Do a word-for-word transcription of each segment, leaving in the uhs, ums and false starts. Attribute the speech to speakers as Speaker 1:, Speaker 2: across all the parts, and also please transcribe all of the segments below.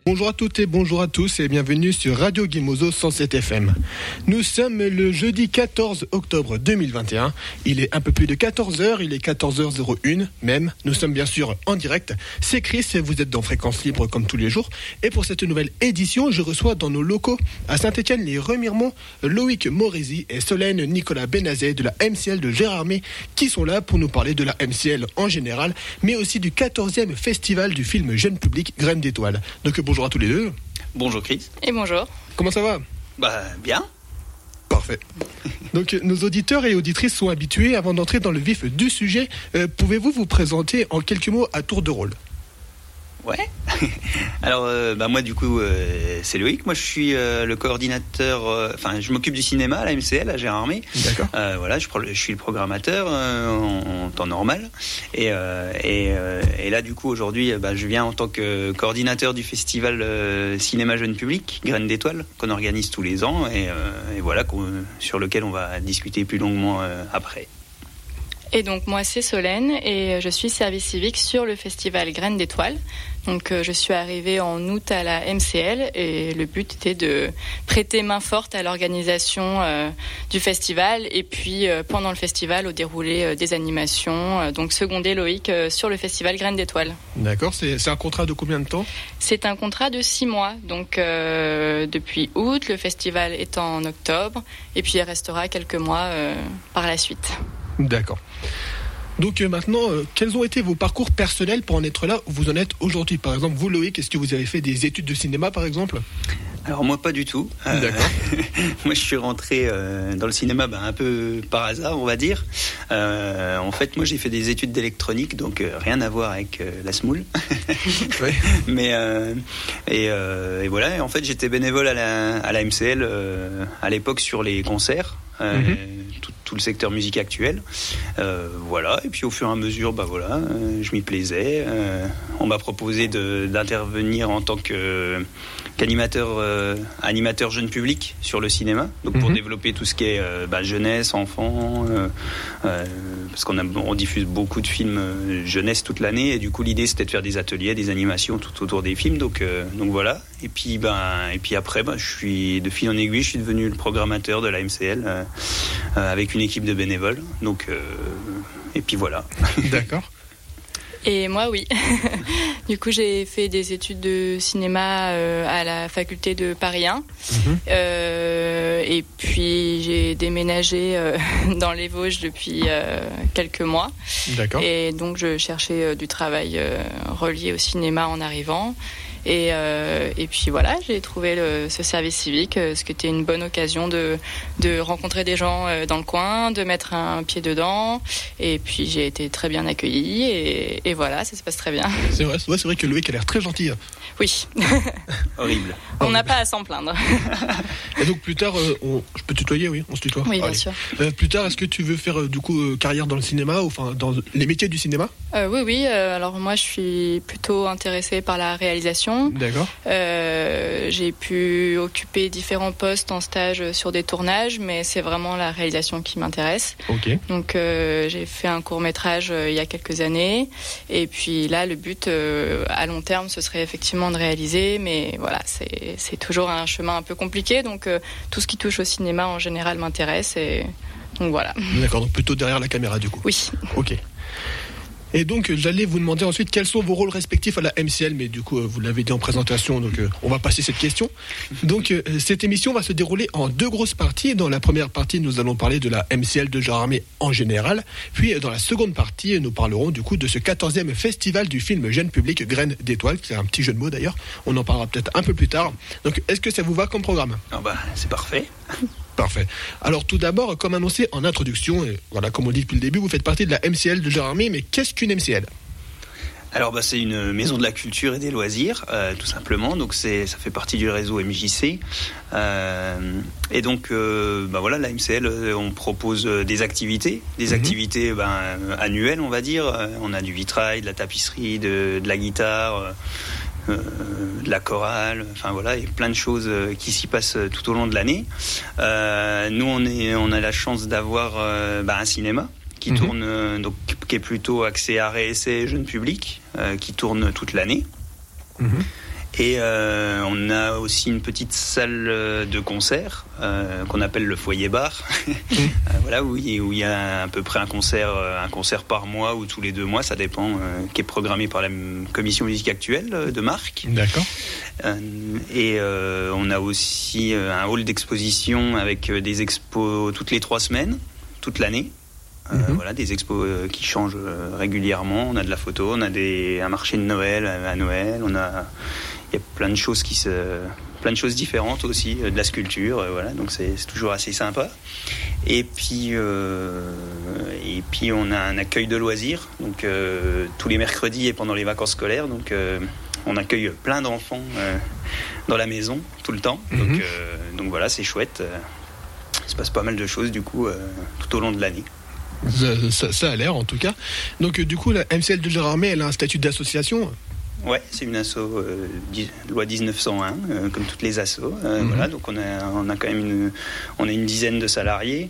Speaker 1: Bonjour à toutes et bonjour à tous et bienvenue sur Radio Guimozo cent sept F M. Nous sommes le jeudi quatorze octobre deux mille vingt et un. Il est un peu plus de quatorze heures, il est quatorze heures zéro un même. Nous sommes bien sûr en direct. C'est Chris, vous êtes dans Fréquence Libre comme tous les jours. Et pour cette nouvelle édition, je reçois dans nos locaux à Saint-Étienne-les-Remiremont Loïc Morézy et Solène Nicolas Benazet de la M C L de Gérardmer qui sont là pour nous parler de la M C L en général, mais aussi du quatorzième festival du film jeune public Graines d'étoiles. Donc bonjour à tous les deux.
Speaker 2: Bonjour Chris.
Speaker 3: Et bonjour.
Speaker 1: Comment ça va ?
Speaker 2: Bah bien.
Speaker 1: Parfait. Donc nos auditeurs et auditrices sont habitués. Avant d'entrer dans le vif du sujet, euh, pouvez-vous vous présenter en quelques mots à tour de rôle ?
Speaker 2: Ouais. Alors, euh, bah moi du coup, euh, c'est Loïc. Moi, je suis euh, le coordinateur. Enfin, euh, je m'occupe du cinéma à la M C L à Gérardmer.
Speaker 1: D'accord.
Speaker 2: Euh, voilà, je, je suis le programmateur euh, en, en temps normal. Et, euh, et, euh, et là, du coup, aujourd'hui, bah, je viens en tant que coordinateur du festival euh, cinéma jeune public Graines d'étoiles qu'on organise tous les ans et, euh, et voilà, sur lequel on va discuter plus longuement euh, après.
Speaker 3: Et donc moi c'est Solène et je suis service civique sur le festival Graines d'étoiles. Donc euh, je suis arrivée en août à la M C L et le but était de prêter main forte à l'organisation euh, du festival et puis euh, pendant le festival au déroulé euh, des animations. Euh, donc seconder Loïc euh, sur le festival Graines d'étoiles.
Speaker 1: D'accord, c'est, c'est un contrat de combien de temps ?
Speaker 3: C'est un contrat de six mois. Donc euh, depuis août, le festival est en octobre et puis il restera quelques mois euh, par la suite.
Speaker 1: D'accord. Donc euh, maintenant, euh, quels ont été vos parcours personnels pour en être là où vous en êtes aujourd'hui ? Par exemple, vous Loïc, est-ce que vous avez fait des études de cinéma par exemple ?
Speaker 2: Alors moi pas du tout. Euh,
Speaker 1: D'accord.
Speaker 2: Moi je suis rentré euh, dans le cinéma bah, un peu par hasard on va dire. Euh, en fait moi j'ai fait des études d'électronique donc euh, rien à voir avec euh, la smoule.
Speaker 1: Ouais.
Speaker 2: Mais euh, et, euh, et voilà et en fait j'étais bénévole à la, à la M C L euh, à l'époque sur les concerts. Euh, mm-hmm. tout, tout le secteur musique actuel euh, voilà et puis au fur et à mesure bah voilà euh, je m'y plaisais euh, on m'a proposé de, d'intervenir en tant que qu'animateur euh, animateur jeune public sur le cinéma donc pour mm-hmm. développer tout ce qui est euh, bah, jeunesse enfants euh, euh, parce qu'on a, on diffuse beaucoup de films euh, jeunesse toute l'année et du coup l'idée c'était de faire des ateliers des animations tout autour des films donc euh, donc voilà et puis ben et puis après ben je suis de fil en aiguille je suis devenu le programmateur de la M C L euh, euh, avec une équipe de bénévoles donc euh, et puis voilà.
Speaker 1: D'accord.
Speaker 3: Et moi, oui. Du coup, j'ai fait des études de cinéma euh, à la faculté de Paris un. Mmh. Euh, et puis, j'ai déménagé euh, dans les Vosges depuis euh, quelques mois.
Speaker 1: D'accord.
Speaker 3: Et donc, je cherchais euh, du travail euh, relié au cinéma en arrivant. Et, euh, et puis voilà, j'ai trouvé le, ce service civique, ce qui était une bonne occasion de, de rencontrer des gens dans le coin, de mettre un pied dedans. Et puis j'ai été très bien accueillie et, et voilà, ça se passe très bien.
Speaker 1: C'est vrai, ouais, c'est vrai que Loïc a l'air très gentil.
Speaker 3: Oui.
Speaker 2: Horrible.
Speaker 3: On n'a pas à s'en plaindre.
Speaker 1: Et donc plus tard, euh, on, je peux tutoyer, oui, on se tutoie.
Speaker 3: Oui, bien
Speaker 1: Allez.
Speaker 3: sûr.
Speaker 1: Euh, plus tard, est-ce que tu veux faire euh, du coup euh, carrière dans le cinéma, ou enfin dans les métiers du cinéma ?
Speaker 3: euh, Oui, oui. Euh, alors moi, je suis plutôt intéressée par la réalisation.
Speaker 1: D'accord.
Speaker 3: Euh, j'ai pu occuper différents postes en stage sur des tournages, mais c'est vraiment la réalisation qui m'intéresse.
Speaker 1: Ok.
Speaker 3: Donc euh, j'ai fait un court-métrage euh, il y a quelques années, et puis là, le but euh, à long terme, ce serait effectivement de réaliser, mais voilà, c'est, c'est toujours un chemin un peu compliqué, donc euh, tout ce qui touche au cinéma en général m'intéresse, et donc voilà.
Speaker 1: D'accord, donc plutôt derrière la caméra du coup.
Speaker 3: Oui.
Speaker 1: Ok. Et donc j'allais vous demander ensuite quels sont vos rôles respectifs à la M C L, mais du coup vous l'avez dit en présentation, donc euh, on va passer cette question. Donc euh, cette émission va se dérouler en deux grosses parties. Dans la première partie, nous allons parler de la M C L de Gérardmer en général, puis dans la seconde partie, nous parlerons du coup de ce quatorzième festival du film jeune public Graines d'étoiles, c'est un petit jeu de mots d'ailleurs, on en parlera peut-être un peu plus tard. Donc est-ce que ça vous va comme programme ?
Speaker 2: Ah bah c'est parfait.
Speaker 1: Parfait. Alors tout d'abord, comme annoncé en introduction, et voilà, comme on dit depuis le début, vous faites partie de la M C L de Gérardmer, mais qu'est-ce qu'une M C L ?
Speaker 2: Alors bah, c'est une maison de la culture et des loisirs, euh, tout simplement. Donc c'est, ça fait partie du réseau M J C. Euh, et donc euh, bah, voilà, la M C L, on propose des activités, des mmh. activités bah, annuelles, on va dire. On a du vitrail, de la tapisserie, de, de la guitare. Euh, de la chorale, enfin voilà, il y a plein de choses qui s'y passent tout au long de l'année. Euh, nous, on est, on a la chance d'avoir euh, bah, un cinéma qui mmh. tourne, euh, donc qui est plutôt axé art et essai jeune public, euh, qui tourne toute l'année. Mmh. Et euh, on a aussi une petite salle de concert euh, qu'on appelle le foyer bar, mmh. euh, voilà, où il, où il y a à peu près un concert, un concert par mois ou tous les deux mois, ça dépend, euh, qui est programmé par la commission musique actuelle de Marc.
Speaker 1: D'accord.
Speaker 2: Euh, et euh, on a aussi un hall d'exposition avec des expos toutes les trois semaines, toute l'année. Euh, mmh. Voilà, des expos euh, qui changent euh, régulièrement. On a de la photo, on a des, un marché de Noël à, à Noël. On a, il y a plein de choses qui se, plein de choses différentes aussi, euh, de la sculpture. Euh, voilà, donc c'est, c'est toujours assez sympa. Et puis, euh, et puis on a un accueil de loisirs. Donc euh, tous les mercredis et pendant les vacances scolaires. Donc euh, on accueille plein d'enfants euh, dans la maison tout le temps. Mmh. Donc, euh, donc voilà, c'est chouette. Il se passe pas mal de choses du coup euh, tout au long de l'année.
Speaker 1: Ça, ça, ça a l'air en tout cas. Donc euh, du coup la M C L de Gérardmer, elle a un statut d'association.
Speaker 2: Ouais, c'est une asso euh, di- loi dix-neuf cent un, euh, comme toutes les assos. Euh, mm-hmm. Voilà, donc on a, on a quand même une, on a une dizaine de salariés.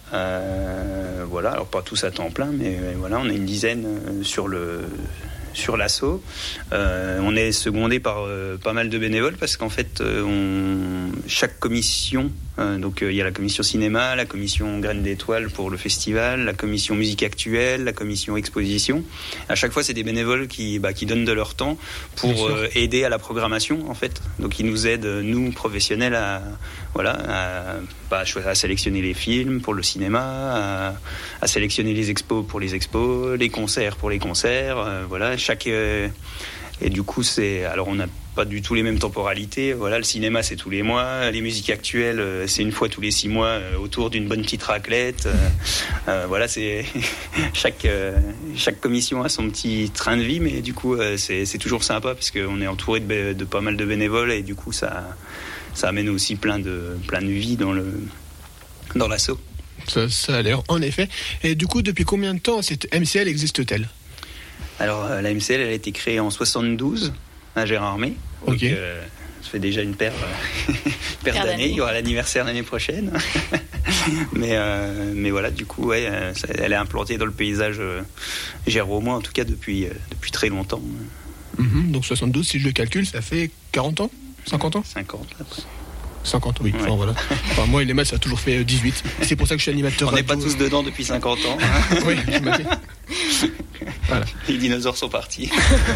Speaker 2: Euh, voilà, alors pas tous à temps plein, mais euh, voilà, on a une dizaine euh, sur le sur l'asso. Euh, on est secondé par euh, pas mal de bénévoles parce qu'en fait, euh, on, chaque commission, euh, donc il euh, y a la commission cinéma, la commission Graines d'étoiles pour le festival, la commission musique actuelle, la commission exposition. À chaque fois, c'est des bénévoles qui, bah, qui donnent de leur temps pour euh, aider à la programmation, en fait. Donc, ils nous aident, nous, professionnels, à, voilà, à, bah, à sélectionner les films pour le cinéma, à, à sélectionner les expos pour les expos, les concerts pour les concerts, euh, voilà. Chaque, euh, et du coup, c'est, alors on n'a pas du tout les mêmes temporalités. Voilà, le cinéma, c'est tous les mois. Les musiques actuelles, euh, c'est une fois tous les six mois euh, autour d'une bonne petite raclette. Euh, euh, voilà, c'est chaque, euh, chaque commission a son petit train de vie, mais du coup, euh, c'est, c'est toujours sympa parce qu'on est entouré de, de pas mal de bénévoles et du coup, ça, ça amène aussi plein de, plein de vie dans, le, dans l'asso.
Speaker 1: Ça, ça a l'air, en effet. Et du coup, depuis combien de temps cette M C L existe-t-elle ?
Speaker 2: Alors, la M C L, elle a été créée en soixante-douze à Gérardmer. Donc, okay. euh, ça fait déjà une paire, euh, paire d'années. d'années. Il y aura l'anniversaire l'année prochaine. mais, euh, mais voilà, du coup, ouais, ça, elle est implantée dans le paysage euh, géromois, en tout cas, depuis, euh, depuis très longtemps.
Speaker 1: Mm-hmm, donc, soixante-douze, si je le calcule, ça fait quarante ans ? cinquante ans ?
Speaker 2: cinquante, après.
Speaker 1: cinquante, oui. Ouais. Enfin, voilà. Enfin, moi, les maths, ça a toujours fait dix-huit. C'est pour ça que je suis animateur.
Speaker 2: On n'est pas tous dedans depuis cinquante ans.
Speaker 1: Oui, j'imagine. Voilà.
Speaker 2: Les dinosaures sont partis.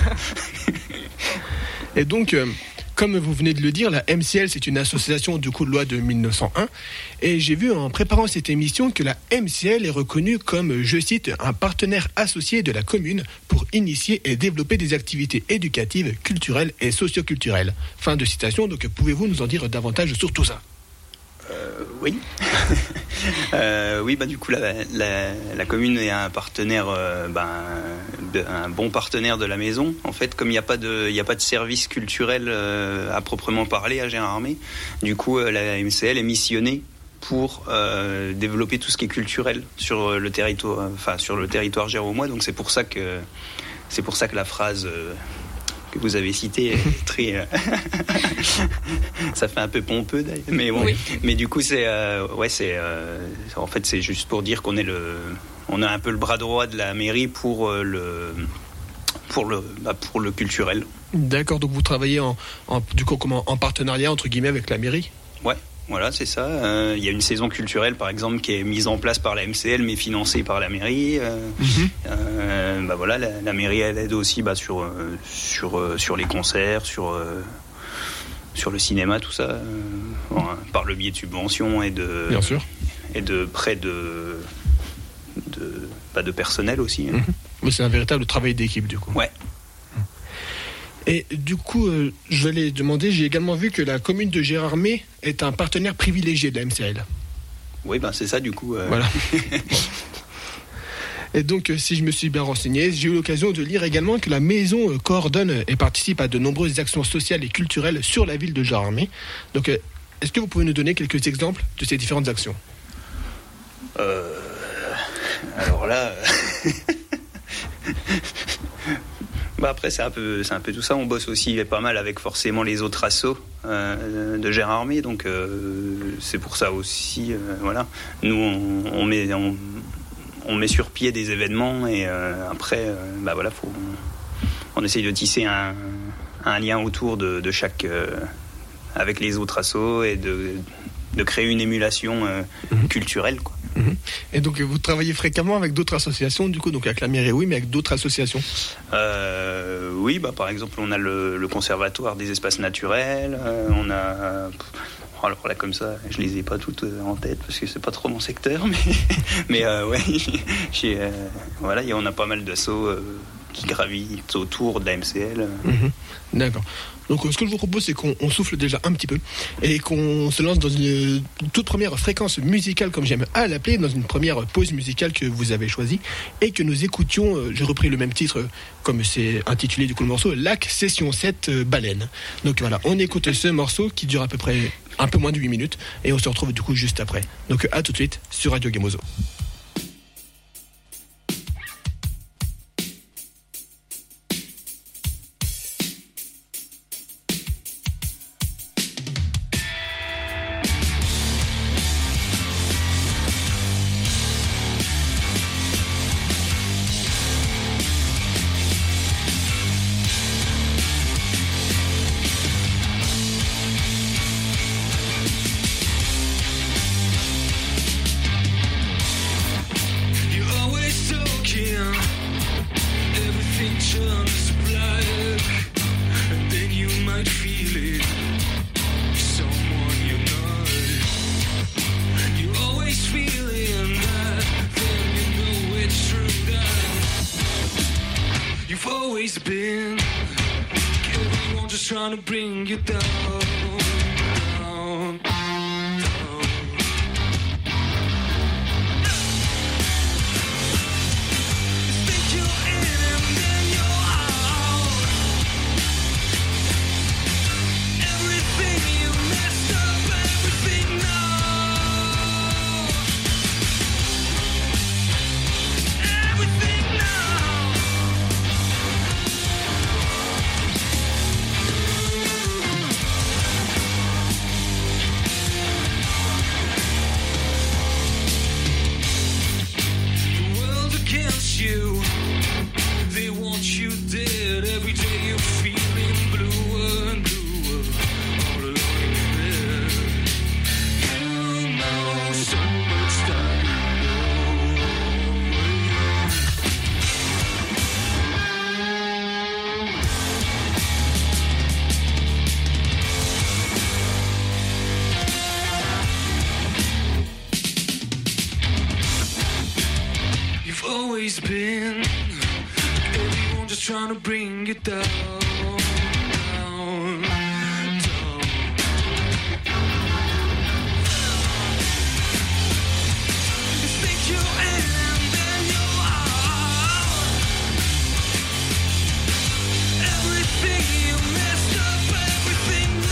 Speaker 1: Et donc, euh, comme vous venez de le dire, la M C L, c'est une association du coup de loi de mille neuf cent un. Et j'ai vu en préparant cette émission que la M C L est reconnue comme, je cite, un partenaire associé de la commune pour initier et développer des activités éducatives, culturelles et socioculturelles. Fin de citation. Donc, pouvez-vous nous en dire davantage sur tout ça ?
Speaker 2: Euh, oui. euh, oui, bah du coup la, la, la commune est un partenaire, euh, bah, de, un bon partenaire de la maison. En fait, comme il n'y a pas de, il y a pas de service culturel euh, à proprement parler à Gérardmer, du coup euh, la M C L est missionnée pour euh, développer tout ce qui est culturel sur le territoire, enfin sur le territoire géromois. Donc c'est pour ça que c'est pour ça que la phrase euh, que vous avez cité est très euh, ça fait un peu pompeux d'ailleurs, mais bon, oui. Mais du coup c'est euh, ouais c'est euh, en fait c'est juste pour dire qu'on est le on a un peu le bras droit de la mairie pour euh, le pour le bah, pour le culturel.
Speaker 1: D'accord, donc vous travaillez en, en du coup comment en partenariat entre guillemets avec la mairie.
Speaker 2: Ouais. Voilà, c'est ça. Il euh, y a une saison culturelle, par exemple, qui est mise en place par la M C L, mais financée par la mairie. Euh, mm-hmm. euh, bah voilà, la, la mairie, elle aide aussi bah, sur, euh, sur, euh, sur les concerts, sur, euh, sur le cinéma, tout ça, euh, bon, par le biais de subventions et de,
Speaker 1: Bien sûr.
Speaker 2: Et de prêts de, de, bah, de personnel aussi.
Speaker 1: Mm-hmm. Mais c'est un véritable travail d'équipe, du coup.
Speaker 2: Ouais.
Speaker 1: Et du coup, euh, je vais les demander, j'ai également vu que la commune de Gérardmer est un partenaire privilégié de la M C L.
Speaker 2: Oui, ben c'est ça du coup. Euh...
Speaker 1: Voilà. Et donc, euh, si je me suis bien renseigné, j'ai eu l'occasion de lire également que la maison euh, coordonne et participe à de nombreuses actions sociales et culturelles sur la ville de Gérardmer. Donc, euh, est-ce que vous pouvez nous donner quelques exemples de ces différentes actions ?
Speaker 2: euh... Alors là... Bah après c'est un peu c'est un peu tout ça. On bosse aussi pas mal avec forcément les autres assos euh, de Gérardmer, donc euh, c'est pour ça aussi. Euh, voilà, nous on, on met on, on met sur pied des événements et euh, après euh, bah voilà faut on, on essaye de tisser un un lien autour de, de chaque euh, avec les autres assos et de, de créer une émulation euh, mmh. culturelle, quoi.
Speaker 1: Mmh. Et donc vous travaillez fréquemment avec d'autres associations, du coup, donc avec la mairie, oui, mais avec d'autres associations.
Speaker 2: Euh, oui, bah par exemple, on a le, le conservatoire des espaces naturels, euh, on a. Alors là, comme ça, je les ai pas toutes en tête parce que c'est pas trop mon secteur, mais mais euh, ouais, j'ai, euh, voilà, on a pas mal d'assauts euh, qui gravitent autour de la M C L.
Speaker 1: Mmh. D'accord. Donc ce que je vous propose, c'est qu'on on souffle déjà un petit peu et qu'on se lance dans une toute première fréquence musicale, comme j'aime à l'appeler, dans une première pause musicale que vous avez choisie et que nous écoutions. J'ai repris le même titre, comme c'est intitulé du coup le morceau, Lac Session sept Baleine. Donc voilà, on écoute ce morceau qui dure à peu près un peu moins de huit minutes et on se retrouve du coup juste après. Donc à tout de suite sur Radio Gemozo.
Speaker 4: Trying to bring you down, down, down. You think you're in and then you're out. Everything you messed up, everything now. Everything now. You, they want you dead. Every day you're feeling bluer and bluer, all alone in bed. You know so much time you've always been. Everyone just trying to bring you down, down, down. You think you're in and then you're out. Everything you messed up, everything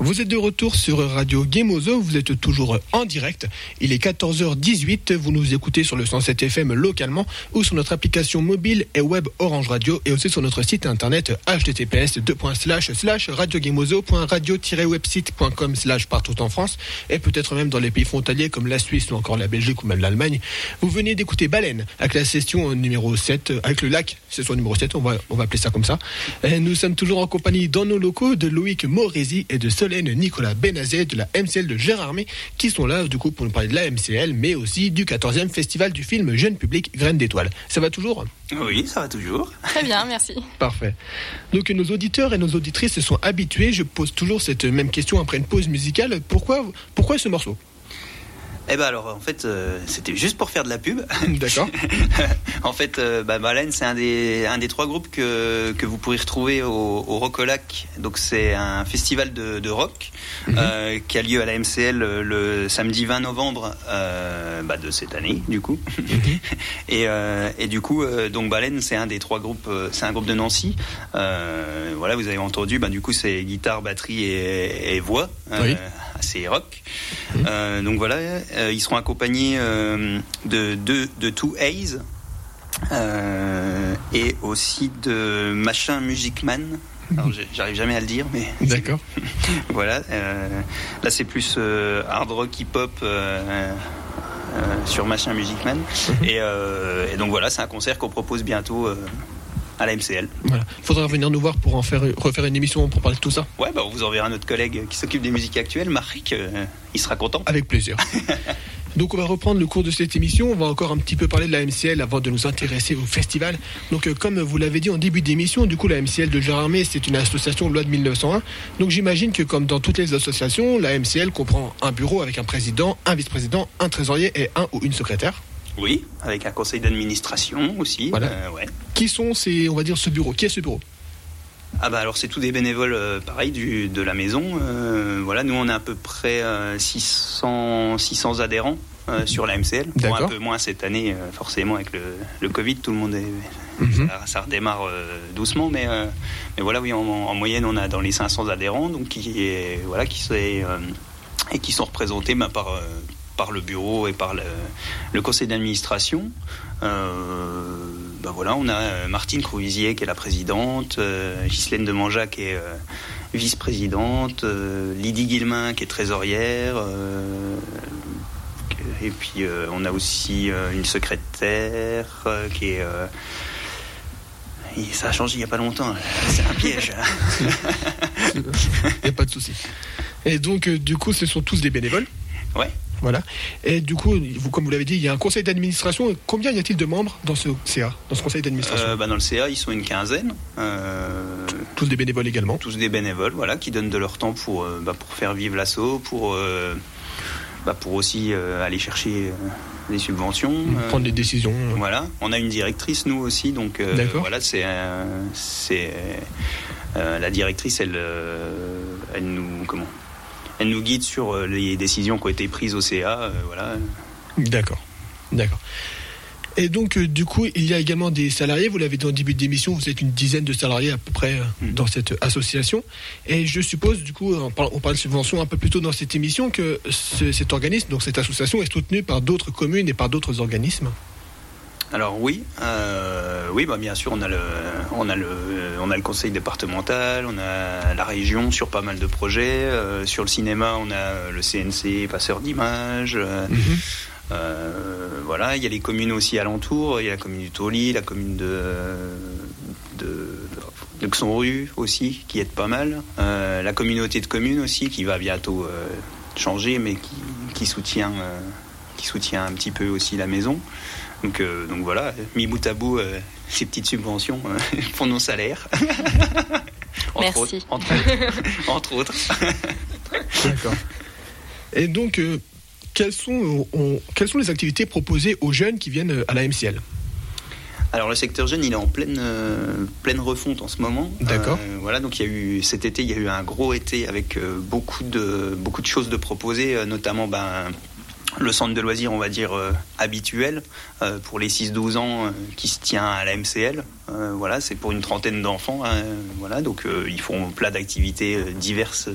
Speaker 1: Vous êtes de retour sur Radio Gemozo, vous êtes toujours en direct. Il est quatorze heures dix-huit, vous nous écoutez sur le cent sept F M localement ou sur notre application mobile et web Orange Radio et aussi sur notre site internet h t t p s deux points slash slash radio gemozo point radio tiret website point com slash partout en France et peut-être même dans les pays frontaliers comme la Suisse ou encore la Belgique ou même l'Allemagne. Vous venez d'écouter Baleine avec la session numéro sept, avec le lac, session numéro sept, on va, on va appeler ça comme ça. Et nous sommes toujours en compagnie dans nos locaux de Loïc Moresi et de Solène Nicolas Benazet de la M C L de Gérardmer qui sont là du coup pour nous parler de la M C L mais aussi du quatorzième festival du film jeune public Graines d'étoiles. Ça va toujours ?
Speaker 2: Oui, ça va toujours.
Speaker 3: Très bien, merci.
Speaker 1: Parfait. Donc nos auditeurs et nos auditrices se sont habitués, je pose toujours cette même question après une pause musicale. Pourquoi, pourquoi ce morceau ?
Speaker 2: Eh ben alors en fait euh, c'était juste pour faire de la pub.
Speaker 1: D'accord.
Speaker 2: En fait euh, bah, Baleine c'est un des un des trois groupes que que vous pourrez retrouver au, au Rock au Lac. Donc c'est un festival de, de rock mm-hmm. euh, qui a lieu à la M C L le, le samedi vingt novembre euh, bah, de cette année du coup. Mm-hmm. et euh, et du coup euh, donc Baleine c'est un des trois groupes, euh, c'est un groupe de Nancy. Euh, voilà, vous avez entendu, bah du coup c'est guitare, batterie et, et voix. Euh,
Speaker 1: oui.
Speaker 2: Assez rock. Mm-hmm. Euh, donc voilà. Euh, ils seront accompagnés euh, de, de, de Two Haze euh, et aussi de Machin Music Man. Alors, j'arrive jamais à le dire, mais
Speaker 1: d'accord.
Speaker 2: Voilà. Euh, là, c'est plus euh, hard rock, hip-hop euh, euh, sur Machin Music Man. Mm-hmm. Et, euh, et donc voilà, c'est un concert qu'on propose bientôt. Euh, à la M C L. Voilà.
Speaker 1: Faudra venir nous voir pour en faire refaire une émission pour parler de tout ça.
Speaker 2: Ouais, bah on vous enverra notre collègue qui s'occupe des musiques actuelles, Marc. Euh, il sera content.
Speaker 1: Avec plaisir. Donc on va reprendre le cours de cette émission. On va encore un petit peu parler de la M C L avant de nous intéresser au festival. Donc euh, comme vous l'avez dit en début d'émission, du coup la M C L de Gérardmer c'est une association loi de mille neuf cent un. Donc j'imagine que comme dans toutes les associations, la M C L comprend un bureau avec un président, un vice-président, un trésorier et un ou une secrétaire.
Speaker 2: Oui, avec un conseil d'administration aussi.
Speaker 1: Voilà.
Speaker 2: Euh, ouais.
Speaker 1: Qui sont ces, on va dire, ce bureau ? Qui est ce bureau ?
Speaker 2: Ah bah alors c'est tous des bénévoles euh, pareil du, de la maison. Euh, voilà, nous on a à peu près euh, six cents, six cents adhérents euh, sur la M C L. Bon, un peu moins cette année, euh, forcément avec le, le Covid, tout le monde est, mm-hmm. ça, ça redémarre euh, doucement, mais, euh, mais voilà, oui, en, en moyenne on a dans les cinq cents adhérents, donc qui est voilà, qui c'est euh, et qui sont représentés bah, par euh, par le bureau et par le, le conseil d'administration. Euh, ben voilà, on a Martine Crouisier qui est la présidente, euh, Ghislaine de Manja qui est euh, vice-présidente, euh, Lydie Guillemin qui est trésorière, euh, et puis euh, on a aussi euh, une secrétaire euh, qui est... Euh, et ça a changé il n'y a pas longtemps, c'est un piège.
Speaker 1: Il n'y a pas de souci. Et donc, euh, du coup, ce sont tous des bénévoles ?
Speaker 2: Ouais.
Speaker 1: Voilà. Et du coup, vous, comme vous l'avez dit, il y a un conseil d'administration. Combien y a-t-il de membres dans ce C A, dans ce conseil d'administration ?
Speaker 2: euh, bah Dans le C A, ils sont une quinzaine. Euh,
Speaker 1: tous des bénévoles également.
Speaker 2: Tous des bénévoles, voilà, qui donnent de leur temps pour, euh, bah, pour faire vivre l'asso, pour, euh, bah, pour aussi euh, aller chercher euh, des subventions.
Speaker 1: Prendre des
Speaker 2: euh,
Speaker 1: décisions.
Speaker 2: Voilà. On a une directrice, nous aussi. Donc, euh, voilà, c'est, euh, c'est euh, la directrice, elle, euh, elle nous... Comment Elle nous guide sur les décisions qui ont été prises au C A, euh, voilà.
Speaker 1: D'accord, d'accord. Et donc, euh, du coup, il y a également des salariés. Vous l'avez dit en début d'émission, vous êtes une dizaine de salariés à peu près euh, mmh. dans cette association. Et je suppose, du coup, on parle, on parle de subvention un peu plus tôt dans cette émission, que ce, cet organisme, donc cette association, est soutenue par d'autres communes et par d'autres organismes.
Speaker 2: Alors oui, euh, oui, bah bien sûr, on a le, on a le, on a le conseil départemental, on a la région sur pas mal de projets. Euh, sur le cinéma, on a le C N C, passeur d'images. Euh, mm-hmm. euh, voilà, il y a les communes aussi alentours. Il y a la commune du Tauly, la commune de, de, de Xonru aussi, qui aide pas mal. Euh, la communauté de communes aussi, qui va bientôt euh, changer, mais qui, qui soutient, euh, qui soutient un petit peu aussi la maison. Donc, euh, donc voilà, mis bout à bout, euh, ces petites subventions euh, pour nos salaires. entre
Speaker 3: Merci.
Speaker 2: Autres, entre, autres, entre autres.
Speaker 1: D'accord. Et donc, euh, quelles sont, on, quelles sont les activités proposées aux jeunes qui viennent à la M C L ?
Speaker 2: Alors le secteur jeune, il est en pleine euh, pleine refonte en ce moment.
Speaker 1: D'accord.
Speaker 2: Euh, voilà, donc il y a eu cet été, il y a eu un gros été avec euh, beaucoup de beaucoup de choses de proposées, euh, notamment ben le centre de loisirs, on va dire, euh, habituel euh, pour les six douze ans euh, qui se tient à la M C L. Euh, voilà, c'est pour une trentaine d'enfants. Hein, voilà, donc euh, ils font plein d'activités euh, diverses euh,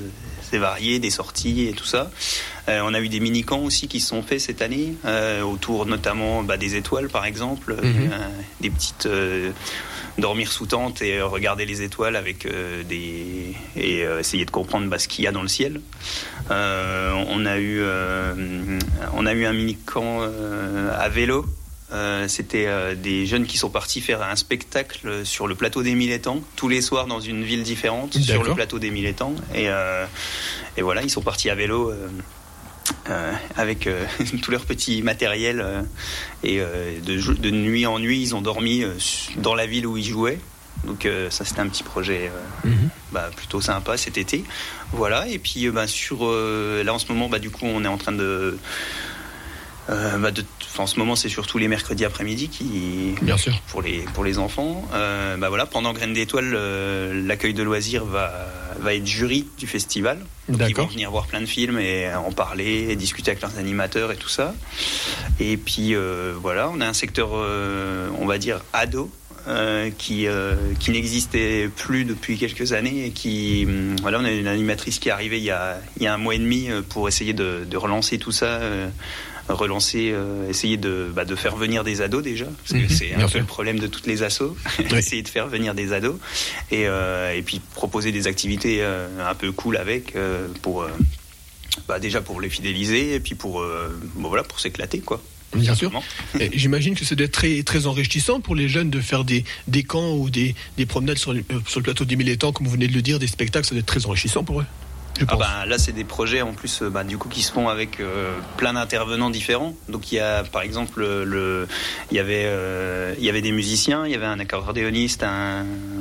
Speaker 2: assez variés, des sorties et tout ça. Euh, on a eu des mini-camps aussi qui se sont faits cette année, euh, autour notamment bah, des étoiles par exemple, mm-hmm. euh, des petites... Euh, dormir sous tente et regarder les étoiles avec euh, des et euh, essayer de comprendre bah, ce qu'il y a dans le ciel. Euh, on a eu euh, on a eu un mini camp euh, à vélo. Euh, c'était euh, des jeunes qui sont partis faire un spectacle sur le plateau des Mille Étangs tous les soirs dans une ville différente. D'accord. Sur le plateau des Mille Étangs et euh, et voilà, ils sont partis à vélo. Euh, Euh, avec euh, tout leur petit matériel euh, et euh, de, de nuit en nuit ils ont dormi euh, dans la ville où ils jouaient, donc euh, ça c'était un petit projet euh, mm-hmm. bah, plutôt sympa cet été, voilà. Et puis euh, bah, sur euh, là en ce moment bah, du coup on est en train de Euh, bah de, en ce moment, c'est surtout les mercredis après-midi qui,
Speaker 1: bien sûr,
Speaker 2: pour les pour les enfants. Euh, bah voilà, pendant Graines d'étoiles, euh, l'accueil de loisirs va va être jury du festival. Donc ils vont venir voir plein de films et en parler, et discuter avec leurs animateurs et tout ça. Et puis euh, voilà, on a un secteur, euh, on va dire ado. Euh, qui euh, qui n'existait plus depuis quelques années et qui euh, voilà, on a une animatrice qui est arrivée il y a il y a un mois et demi pour essayer de, de relancer tout ça, euh, relancer, euh, essayer de bah, de faire venir des ados déjà, parce que mmh, c'est un peu le problème de toutes les assos, oui. Essayer de faire venir des ados et euh, et puis proposer des activités euh, un peu cool avec euh, pour euh, bah, déjà pour les fidéliser et puis pour euh, bon, voilà, pour s'éclater quoi.
Speaker 1: Bien sûr. Et j'imagine que ça doit être très, très enrichissant pour les jeunes de faire des, des camps ou des, des promenades sur le, sur le plateau des Mille Étangs, comme vous venez de le dire, des spectacles, ça doit être très enrichissant pour eux.
Speaker 2: Ah bah, là, c'est des projets en plus bah, du coup, qui se font avec euh, plein d'intervenants différents. Donc il y a par exemple, le, il, y avait, euh, il y avait des musiciens, il y avait un accordéoniste, un,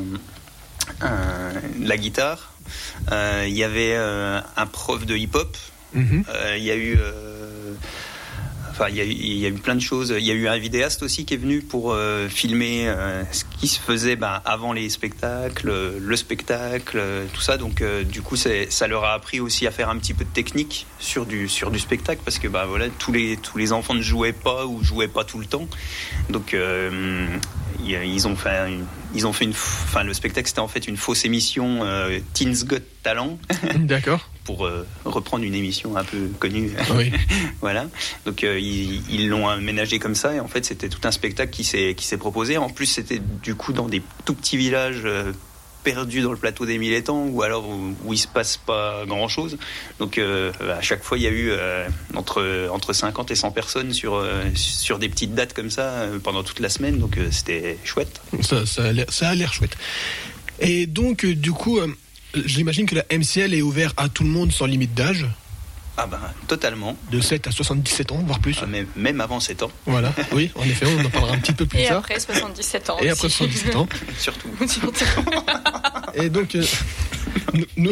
Speaker 2: un, la guitare, euh, il y avait euh, un prof de hip-hop, mm-hmm. euh, il y a eu... Euh, Enfin, il y, a eu, il y a eu plein de choses. Il y a eu un vidéaste aussi qui est venu pour euh, filmer euh, ce qui se faisait bah, avant les spectacles, le spectacle, tout ça. Donc, euh, du coup, c'est, ça leur a appris aussi à faire un petit peu de technique sur du sur du spectacle, parce que bah voilà, tous les tous les enfants ne jouaient pas ou jouaient pas tout le temps. Donc, euh, ils ont fait une, ils ont fait une, enfin, le spectacle c'était en fait une fausse émission euh, Teens Got Talent.
Speaker 1: D'accord.
Speaker 2: Pour euh, reprendre une émission un peu connue.
Speaker 1: Oui.
Speaker 2: Voilà. Donc euh, ils, ils l'ont aménagé comme ça et en fait c'était tout un spectacle qui s'est qui s'est proposé. En plus c'était du coup dans des tout petits villages euh, perdus dans le plateau des Mille Étangs ou alors où, où il se passe pas grand chose. Donc euh, à chaque fois il y a eu euh, entre entre cinquante et cent personnes sur euh, sur des petites dates comme ça euh, pendant toute la semaine. Donc euh, c'était chouette.
Speaker 1: Ça ça a l'air, ça a l'air chouette. Et donc euh, du coup euh... j'imagine que la M C L est ouverte à tout le monde sans limite d'âge.
Speaker 2: Ah ben, totalement.
Speaker 1: De sept à soixante-dix-sept ans, voire plus.
Speaker 2: Ah, même, même avant sept ans.
Speaker 1: Voilà, oui, en effet, on en parlera un petit peu plus
Speaker 3: Et
Speaker 1: tard.
Speaker 3: Et après soixante-dix-sept ans.
Speaker 1: Et après soixante-dix-sept ans.
Speaker 2: Surtout.
Speaker 1: Et donc, euh, nous, nous,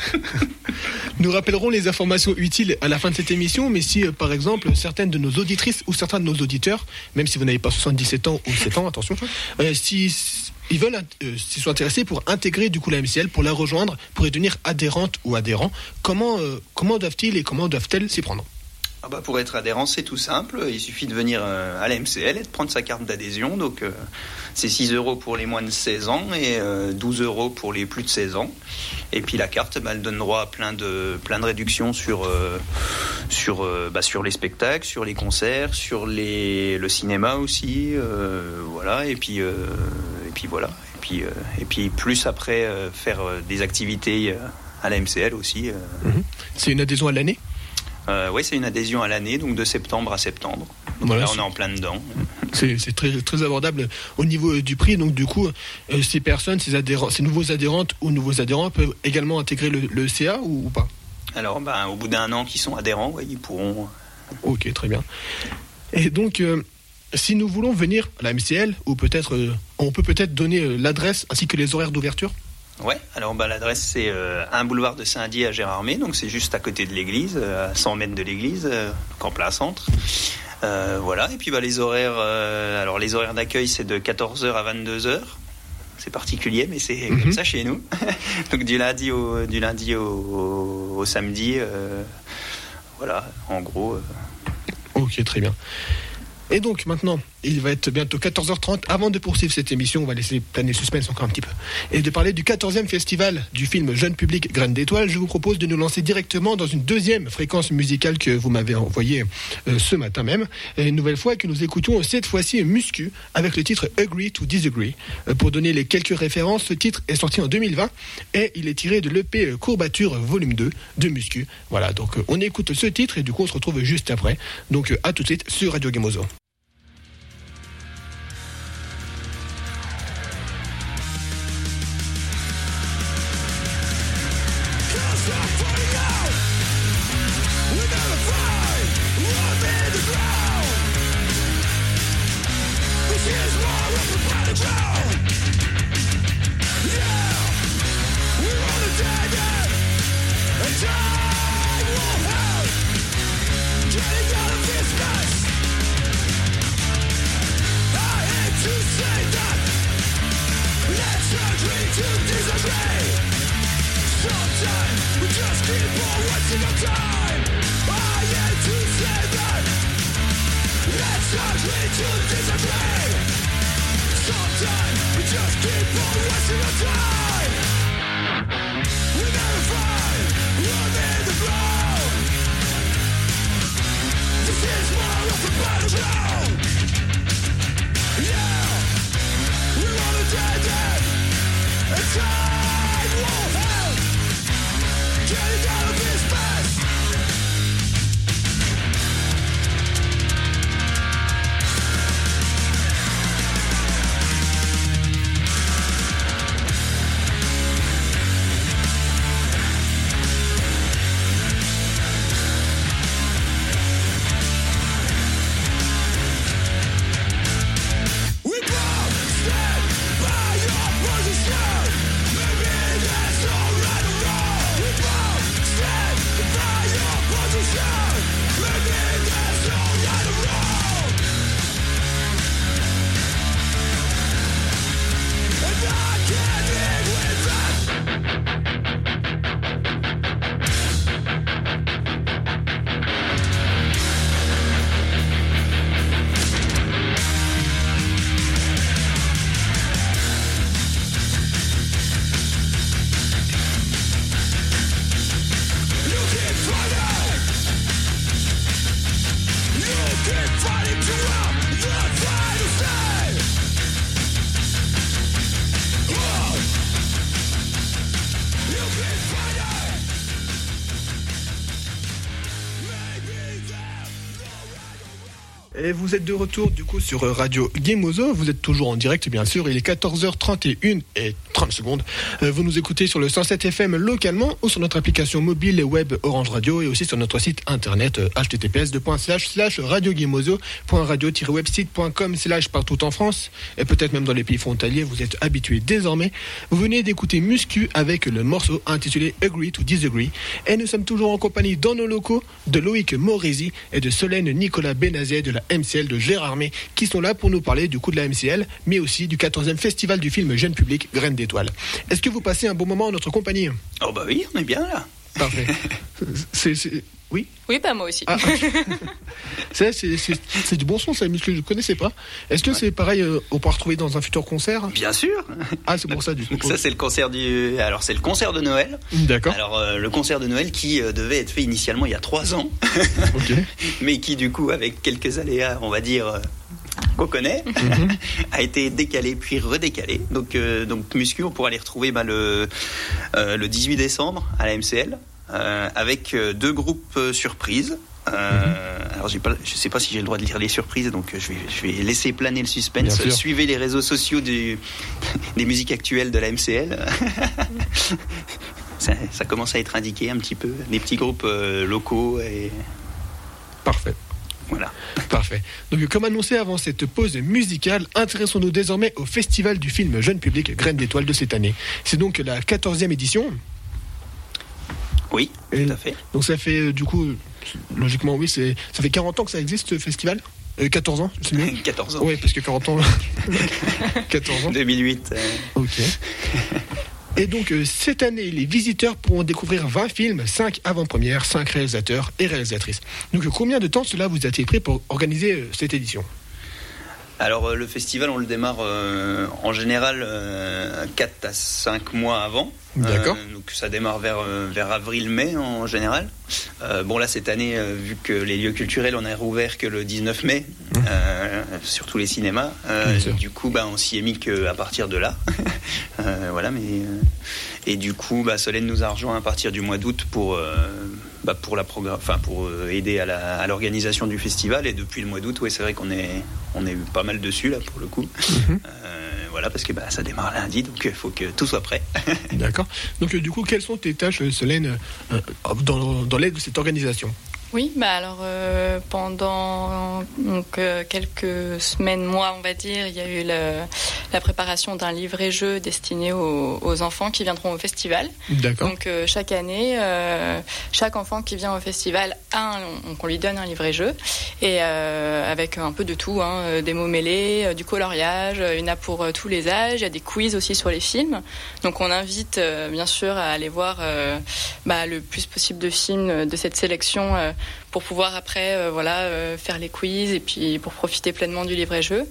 Speaker 1: nous rappellerons les informations utiles à la fin de cette émission, mais si, euh, par exemple, certaines de nos auditrices ou certains de nos auditeurs, même si vous n'avez pas soixante-dix-sept ans ou sept ans, attention, euh, si... ils veulent, euh, s'ils sont intéressés pour intégrer du coup la M C L, pour la rejoindre, pour y devenir adhérente ou adhérent, comment, euh, comment doivent-ils et comment doivent-elles s'y prendre ?
Speaker 2: Ah bah pour être adhérent, c'est tout simple. Il suffit de venir euh, à la M C L et de prendre sa carte d'adhésion. Donc, euh, c'est six euros pour les moins de seize ans et euh, douze euros pour les plus de seize ans. Et puis la carte, bah, elle donne droit à plein de, plein de réductions sur, euh, sur, euh, bah, sur les spectacles, sur les concerts, sur les, le cinéma aussi. Euh, voilà. Et puis, euh, et puis voilà. Et puis, euh, et puis plus après, euh, faire euh, des activités euh, à la M C L aussi. Euh.
Speaker 1: Mmh. C'est une adhésion à l'année ?
Speaker 2: Euh, oui, c'est une adhésion à l'année, donc de septembre à septembre. Donc
Speaker 1: voilà,
Speaker 2: là, on est en plein dedans.
Speaker 1: C'est, c'est très, très abordable au niveau du prix. Donc, du coup, euh, ces personnes, ces, adhérents, ces nouveaux adhérentes ou nouveaux adhérents peuvent également intégrer le, le C A ou, ou pas ?
Speaker 2: Alors, ben, au bout d'un an qu'ils sont adhérents, ouais, ils pourront.
Speaker 1: Ok, très bien. Et donc, euh, si nous voulons venir à la M C L, ou peut-être, euh, on peut peut-être donner euh, l'adresse ainsi que les horaires d'ouverture ?
Speaker 2: Ouais, alors bah, l'adresse c'est euh, un boulevard de Saint-Dié à Gérardmer, donc c'est juste à côté de l'église, euh, à cent mètres de l'église, euh, donc en plein centre. Euh, voilà, et puis bah, les horaires, euh, alors les horaires d'accueil c'est de quatorze heures à vingt-deux heures. C'est particulier, mais c'est mm-hmm. comme ça chez nous. Donc du lundi au, du lundi au, au, au samedi, euh, voilà, en gros. Euh...
Speaker 1: Ok, très bien. Et donc maintenant, il va être bientôt quatorze heures trente. Avant de poursuivre cette émission, on va laisser planer le suspense encore un petit peu. Et de parler du quatorzième festival du film Jeune Public Graines d'Étoile, je vous propose de nous lancer directement dans une deuxième fréquence musicale que vous m'avez envoyée euh, ce matin même. Et une nouvelle fois que nous écoutions cette fois-ci Muscu avec le titre Agree to Disagree. Euh, pour donner les quelques références, ce titre est sorti en deux mille vingt et il est tiré de l'E P Courbature volume deux de Muscu. Voilà, donc euh, on écoute ce titre et du coup on se retrouve juste après. Donc euh, à tout de suite sur Radio Gemozo. Et vous êtes de retour du coup sur Radio Gemozo. Vous êtes toujours en direct bien sûr. Il est quatorze heures trente et une et trente secondes. Vous nous écoutez sur le cent sept F M localement ou sur notre application mobile et web Orange Radio et aussi sur notre site internet h t t p s deux points slash slash radio gemozo point radio tiret website point com slash partout en France et peut-être même dans les pays frontaliers. Vous êtes habitués désormais. Vous venez d'écouter Muscu avec le morceau intitulé Agree to Disagree et nous sommes toujours en compagnie dans nos locaux de Loïc Moresi et de Solène Nicolas Benazet de la M C L de Gérardmer qui sont là pour nous parler du coup de la M C L mais aussi du quatorzième festival du film Jeune Public Graines d'Étoile. Est-ce que vous passez un bon moment en notre compagnie ?
Speaker 2: Oh bah oui, on est bien là.
Speaker 1: Parfait. c'est, c'est... Oui ?
Speaker 3: Oui, bah moi aussi.
Speaker 1: Ah, c'est, c'est, c'est, c'est du bon son, ça, que je ne connaissais pas. Est-ce que ouais. c'est pareil, euh, on peut retrouver dans un futur concert ?
Speaker 2: Bien sûr.
Speaker 1: Ah, c'est pour ça, du coup.
Speaker 2: Ça, c'est le concert du... Alors, c'est le concert de Noël.
Speaker 1: D'accord.
Speaker 2: Alors, euh, le concert de Noël qui euh, devait être fait initialement il y a trois ans.
Speaker 1: Ok.
Speaker 2: Mais qui, du coup, avec quelques aléas, on va dire... Euh... qu'on connaît, mm-hmm. a été décalé puis redécalé. Donc, euh, donc Muscu, on pourra les retrouver bah, le, euh, le dix-huit décembre à la M C L euh, avec euh, deux groupes euh, surprises. Euh, mm-hmm. Alors j'ai pas, je sais pas si j'ai le droit de lire les surprises, donc je vais, je vais laisser planer le suspense. Suivez les réseaux sociaux du, des musiques actuelles de la M C L. ça, ça commence à être indiqué un petit peu, des petits groupes euh, locaux. Et...
Speaker 1: Parfait.
Speaker 2: Voilà.
Speaker 1: Parfait. Donc, comme annoncé avant cette pause musicale, intéressons-nous désormais au festival du film Jeune Public Graines d'Étoile de cette année. C'est donc la quatorzième édition.
Speaker 2: Oui,
Speaker 1: Et
Speaker 2: tout à fait.
Speaker 1: Donc ça fait du coup, logiquement oui, c'est, ça fait quarante ans que ça existe ce festival. Euh, quatorze ans, c'est mieux.
Speaker 2: quatorze ans.
Speaker 1: Oui, parce que quarante ans. quatorze ans.
Speaker 2: deux mille huit. Euh...
Speaker 1: Ok. Et donc, euh, cette année, les visiteurs pourront découvrir vingt films, cinq avant-premières, cinq réalisateurs et réalisatrices. Donc, euh, combien de temps cela vous a-t-il pris pour organiser euh, cette édition ?
Speaker 2: Alors euh, le festival, on le démarre euh, en général euh, quatre à cinq mois avant.
Speaker 1: D'accord.
Speaker 2: Euh, donc ça démarre vers, euh, vers avril-mai en général. Euh, bon là cette année, euh, vu que les lieux culturels on a rouvert que le dix-neuf mai, mmh. euh, sur tous les cinémas, euh, du coup bah, on s'y est mis qu'à partir de là. euh, voilà, mais euh, et du coup bah, Solène nous a rejoint à partir du mois d'août pour euh, bah, pour la programme, enfin pour euh, aider à, la, à l'organisation du festival. Et depuis le mois d'août, oui c'est vrai qu'on est on est pas mal dessus là pour le coup. Mmh. Euh, voilà parce que bah, ça démarre lundi, donc il faut que tout soit prêt.
Speaker 1: D'accord. Donc euh, du coup, quelles sont tes tâches, Solène, euh, dans, dans l'aide de cette organisation ?
Speaker 3: Oui, bah alors euh, pendant donc, euh, quelques semaines, mois, on va dire, il y a eu le, la préparation d'un livret-jeu destiné aux, aux enfants qui viendront au festival.
Speaker 1: D'accord.
Speaker 3: Donc euh, chaque année, euh, chaque enfant qui vient au festival a un, on, on lui donne un livret-jeu et euh, avec un peu de tout, hein, des mots mêlés, euh, du coloriage, il y en a pour euh, tous les âges, il y a des quiz aussi sur les films. Donc on invite euh, bien sûr à aller voir euh, bah, le plus possible de films de cette sélection. Euh, pour pouvoir après euh, voilà, euh, faire les quiz et puis pour profiter pleinement du livret-jeu.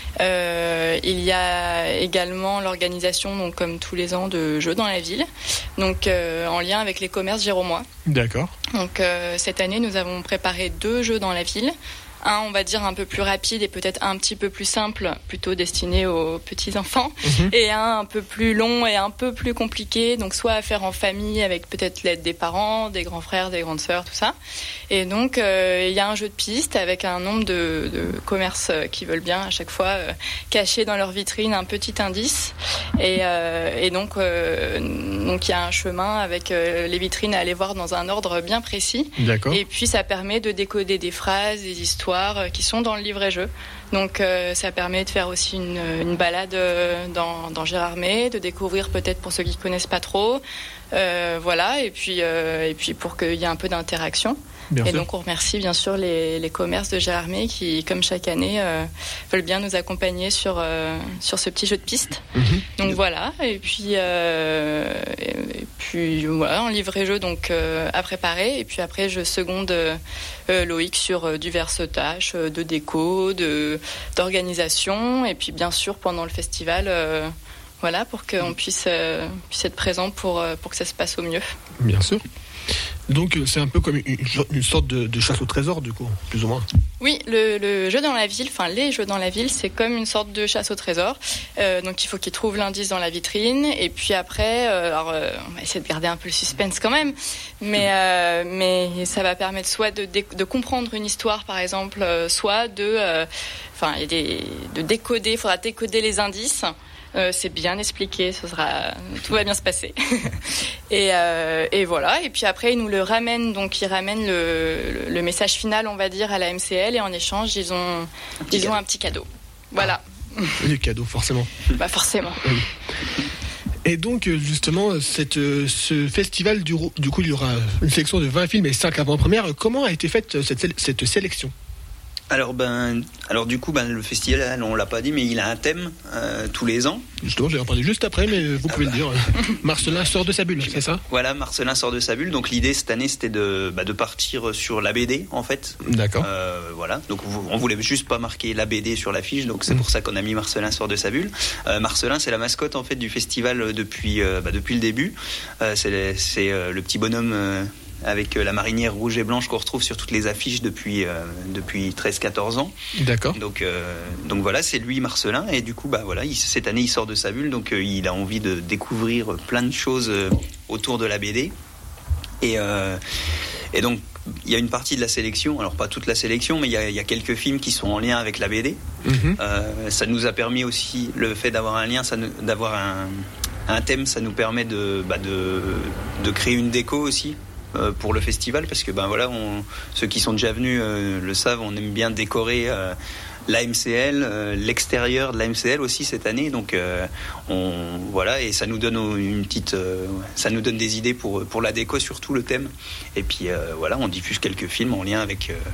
Speaker 3: Euh, il y a également l'organisation, donc, comme tous les ans, de Jeux dans la ville, donc, euh, en lien avec les commerces giromois.
Speaker 1: D'accord.
Speaker 3: Donc, euh, cette année, nous avons préparé deux jeux dans la ville. Un, on va dire, un peu plus rapide et peut-être un petit peu plus simple, plutôt destiné aux petits-enfants. Mmh. Et un un peu plus long et un peu plus compliqué, donc soit à faire en famille avec peut-être l'aide des parents, des grands frères, des grandes sœurs, tout ça. Et donc, euh, il y a un jeu de piste avec un nombre de, de commerces qui veulent bien à chaque fois euh, cacher dans leur vitrine un petit indice. Et, euh, et donc, euh, donc, il y a un chemin avec euh, les vitrines à aller voir dans un ordre bien précis.
Speaker 1: D'accord.
Speaker 3: Et puis, ça permet de décoder des phrases, des histoires qui sont dans le livret-jeu. Donc euh, ça permet de faire aussi une, une balade euh, dans, dans Gérardmer, de découvrir peut-être pour ceux qui ne connaissent pas trop. Euh, voilà, et puis, euh, et puis pour qu'il y ait un peu d'interaction. Bien et sûr. Donc on remercie bien sûr les, les commerces de Gérardmer qui, comme chaque année, euh, veulent bien nous accompagner sur, euh, sur ce petit jeu de piste. Mmh. Donc mmh. voilà, et puis, euh, et, et puis voilà, un livret-jeu donc, euh, à préparer. Et puis après, je seconde euh, Loïc sur euh, diverses tâches euh, de déco, de, d'organisation. Et puis bien sûr, pendant le festival, euh, voilà, pour qu'on puisse, euh, puisse être présent pour, euh, pour que ça se passe au mieux.
Speaker 1: Bien sûr. Donc c'est un peu comme une, une sorte de, de chasse au trésor, du coup, plus ou moins.
Speaker 3: Oui, le, le jeu dans la ville, enfin les jeux dans la ville, c'est comme une sorte de chasse au trésor. Euh, donc il faut qu'ils trouvent l'indice dans la vitrine. Et puis après, euh, alors, euh, on va essayer de garder un peu le suspense quand même. Mais, euh, mais ça va permettre soit de, de comprendre une histoire, par exemple, euh, soit de, enfin, euh, de décoder, il faudra décoder les indices. Euh, c'est bien expliqué, ce sera, tout va bien se passer. et, euh, et voilà. Et puis après, ils nous le ramènent, donc ils ramènent le, le, le message final, on va dire, à la M C L, et en échange, ils ont, un ils cadeau. ont un petit cadeau. Voilà.
Speaker 1: Ah, le cadeau, forcément.
Speaker 3: Bah forcément.
Speaker 1: Oui. Et donc, justement, cette, ce festival, du, du coup, il y aura une sélection de vingt films et cinq avant-premières. Comment a été faite cette, cette sélection ?
Speaker 2: Alors ben, alors du coup ben le festival, on l'a pas dit, mais il a un thème euh, tous les ans.
Speaker 1: Justement, j'allais en parler juste après, mais vous pouvez ah bah. le dire. Marcelin sort de sa bulle, c'est ça ?
Speaker 2: Voilà, Marcelin sort de sa bulle. Donc l'idée cette année, c'était de bah, de partir sur la B D en fait.
Speaker 1: D'accord.
Speaker 2: Euh, voilà. Donc on voulait juste pas marquer la B D sur l'affiche, donc c'est mmh. pour ça qu'on a mis Marcelin sort de sa bulle. Euh, Marcelin, c'est la mascotte en fait du festival depuis euh, bah, depuis le début. Euh, c'est c'est euh, le petit bonhomme. Euh, avec la marinière rouge et blanche qu'on retrouve sur toutes les affiches depuis, euh, depuis treize quatorze ans.
Speaker 1: D'accord.
Speaker 2: Donc, euh, donc voilà, c'est lui Marcelin, et du coup, bah, voilà, il, cette année il sort de sa bulle, donc euh, il a envie de découvrir plein de choses euh, autour de la B D. Et, euh, et donc, il y a une partie de la sélection, alors pas toute la sélection, mais il y a, il y a quelques films qui sont en lien avec la B D. Mm-hmm. Euh, ça nous a permis aussi, le fait d'avoir un lien, ça nous, d'avoir un, un thème, ça nous permet de, bah, de, de créer une déco aussi. Pour le festival, parce que ben voilà, on, ceux qui sont déjà venus euh, le savent, on aime bien décorer euh, la M C L, euh, l'extérieur de la M C L aussi cette année, donc euh, on voilà, et ça nous donne une petite, euh, ça nous donne des idées pour pour la déco, surtout le thème. Et puis euh, voilà, on diffuse quelques films en lien avec euh,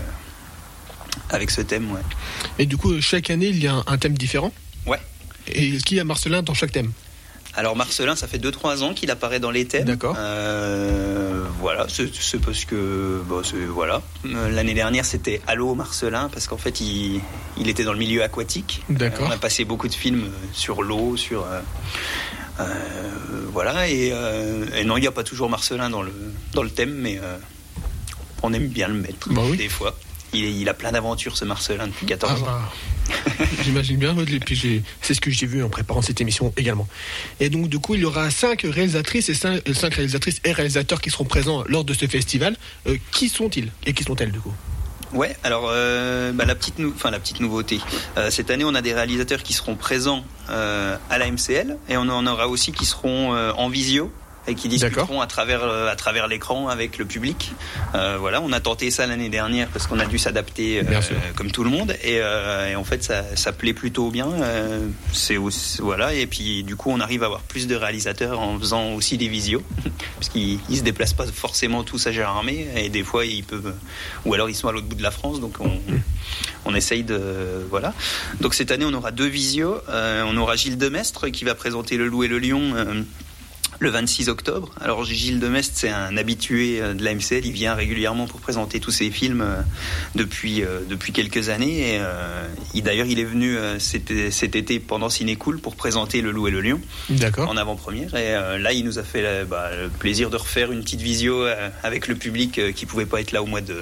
Speaker 2: avec ce thème, ouais.
Speaker 1: Et du coup, chaque année, il y a un, un thème différent.
Speaker 2: Ouais.
Speaker 1: Et est-ce qu'il y a Marcelin dans chaque thème ?
Speaker 2: Alors Marcelin, ça fait deux trois ans qu'il apparaît dans les thèmes.
Speaker 1: D'accord.
Speaker 2: Euh, voilà, c'est, c'est parce que bon, c'est, voilà. Euh, l'année dernière, c'était Allô Marcelin parce qu'en fait, il, il était dans le milieu aquatique.
Speaker 1: D'accord.
Speaker 2: Euh, on a passé beaucoup de films sur l'eau, sur euh, euh, voilà. Et, euh, et non, il n'y a pas toujours Marcelin dans le dans le thème, mais euh, on aime bien le mettre
Speaker 1: bah oui.
Speaker 2: des fois. Il, il a plein d'aventures, ce Marcelin, depuis quatorze
Speaker 1: Ah,
Speaker 2: ans.
Speaker 1: bah. J'imagine bien, et puis j'ai... c'est ce que j'ai vu en préparant cette émission également. Et donc du coup, il y aura cinq réalisatrices et cinq, cinq réalisatrices et réalisateurs qui seront présents lors de ce festival. Euh, qui sont-ils et qui sont-elles du coup ?
Speaker 2: Ouais, alors euh, bah, la petite, nou- enfin la petite nouveauté. Euh, cette année, on a des réalisateurs qui seront présents euh, à la M C L et on en aura aussi qui seront euh, en visio. Et qui discuteront
Speaker 1: D'accord.
Speaker 2: à travers à travers l'écran avec le public. Euh, voilà, on a tenté ça l'année dernière parce qu'on a dû s'adapter euh, comme tout le monde et, euh, et en fait ça, ça plaît plutôt bien. Euh, c'est aussi, voilà et puis du coup on arrive à avoir plus de réalisateurs en faisant aussi des visios parce qu'ils ils se déplacent pas forcément tous à Gérardmer et des fois ils peuvent ou alors ils sont à l'autre bout de la France donc on on essaye de voilà. Donc cette année on aura deux visios. Euh, on aura Gilles Demestre qui va présenter Le Loup et le Lion. Euh, Le vingt-six octobre. Alors Gilles Demestre, c'est un habitué de la M C L. Il vient régulièrement pour présenter tous ses films depuis depuis quelques années. Et euh, il, d'ailleurs, il est venu cet, cet été pendant Cinécool pour présenter Le Loup et le Lion.
Speaker 1: D'accord.
Speaker 2: En avant-première. Et euh, là, il nous a fait bah, le plaisir de refaire une petite visio avec le public euh, qui pouvait pas être là au mois de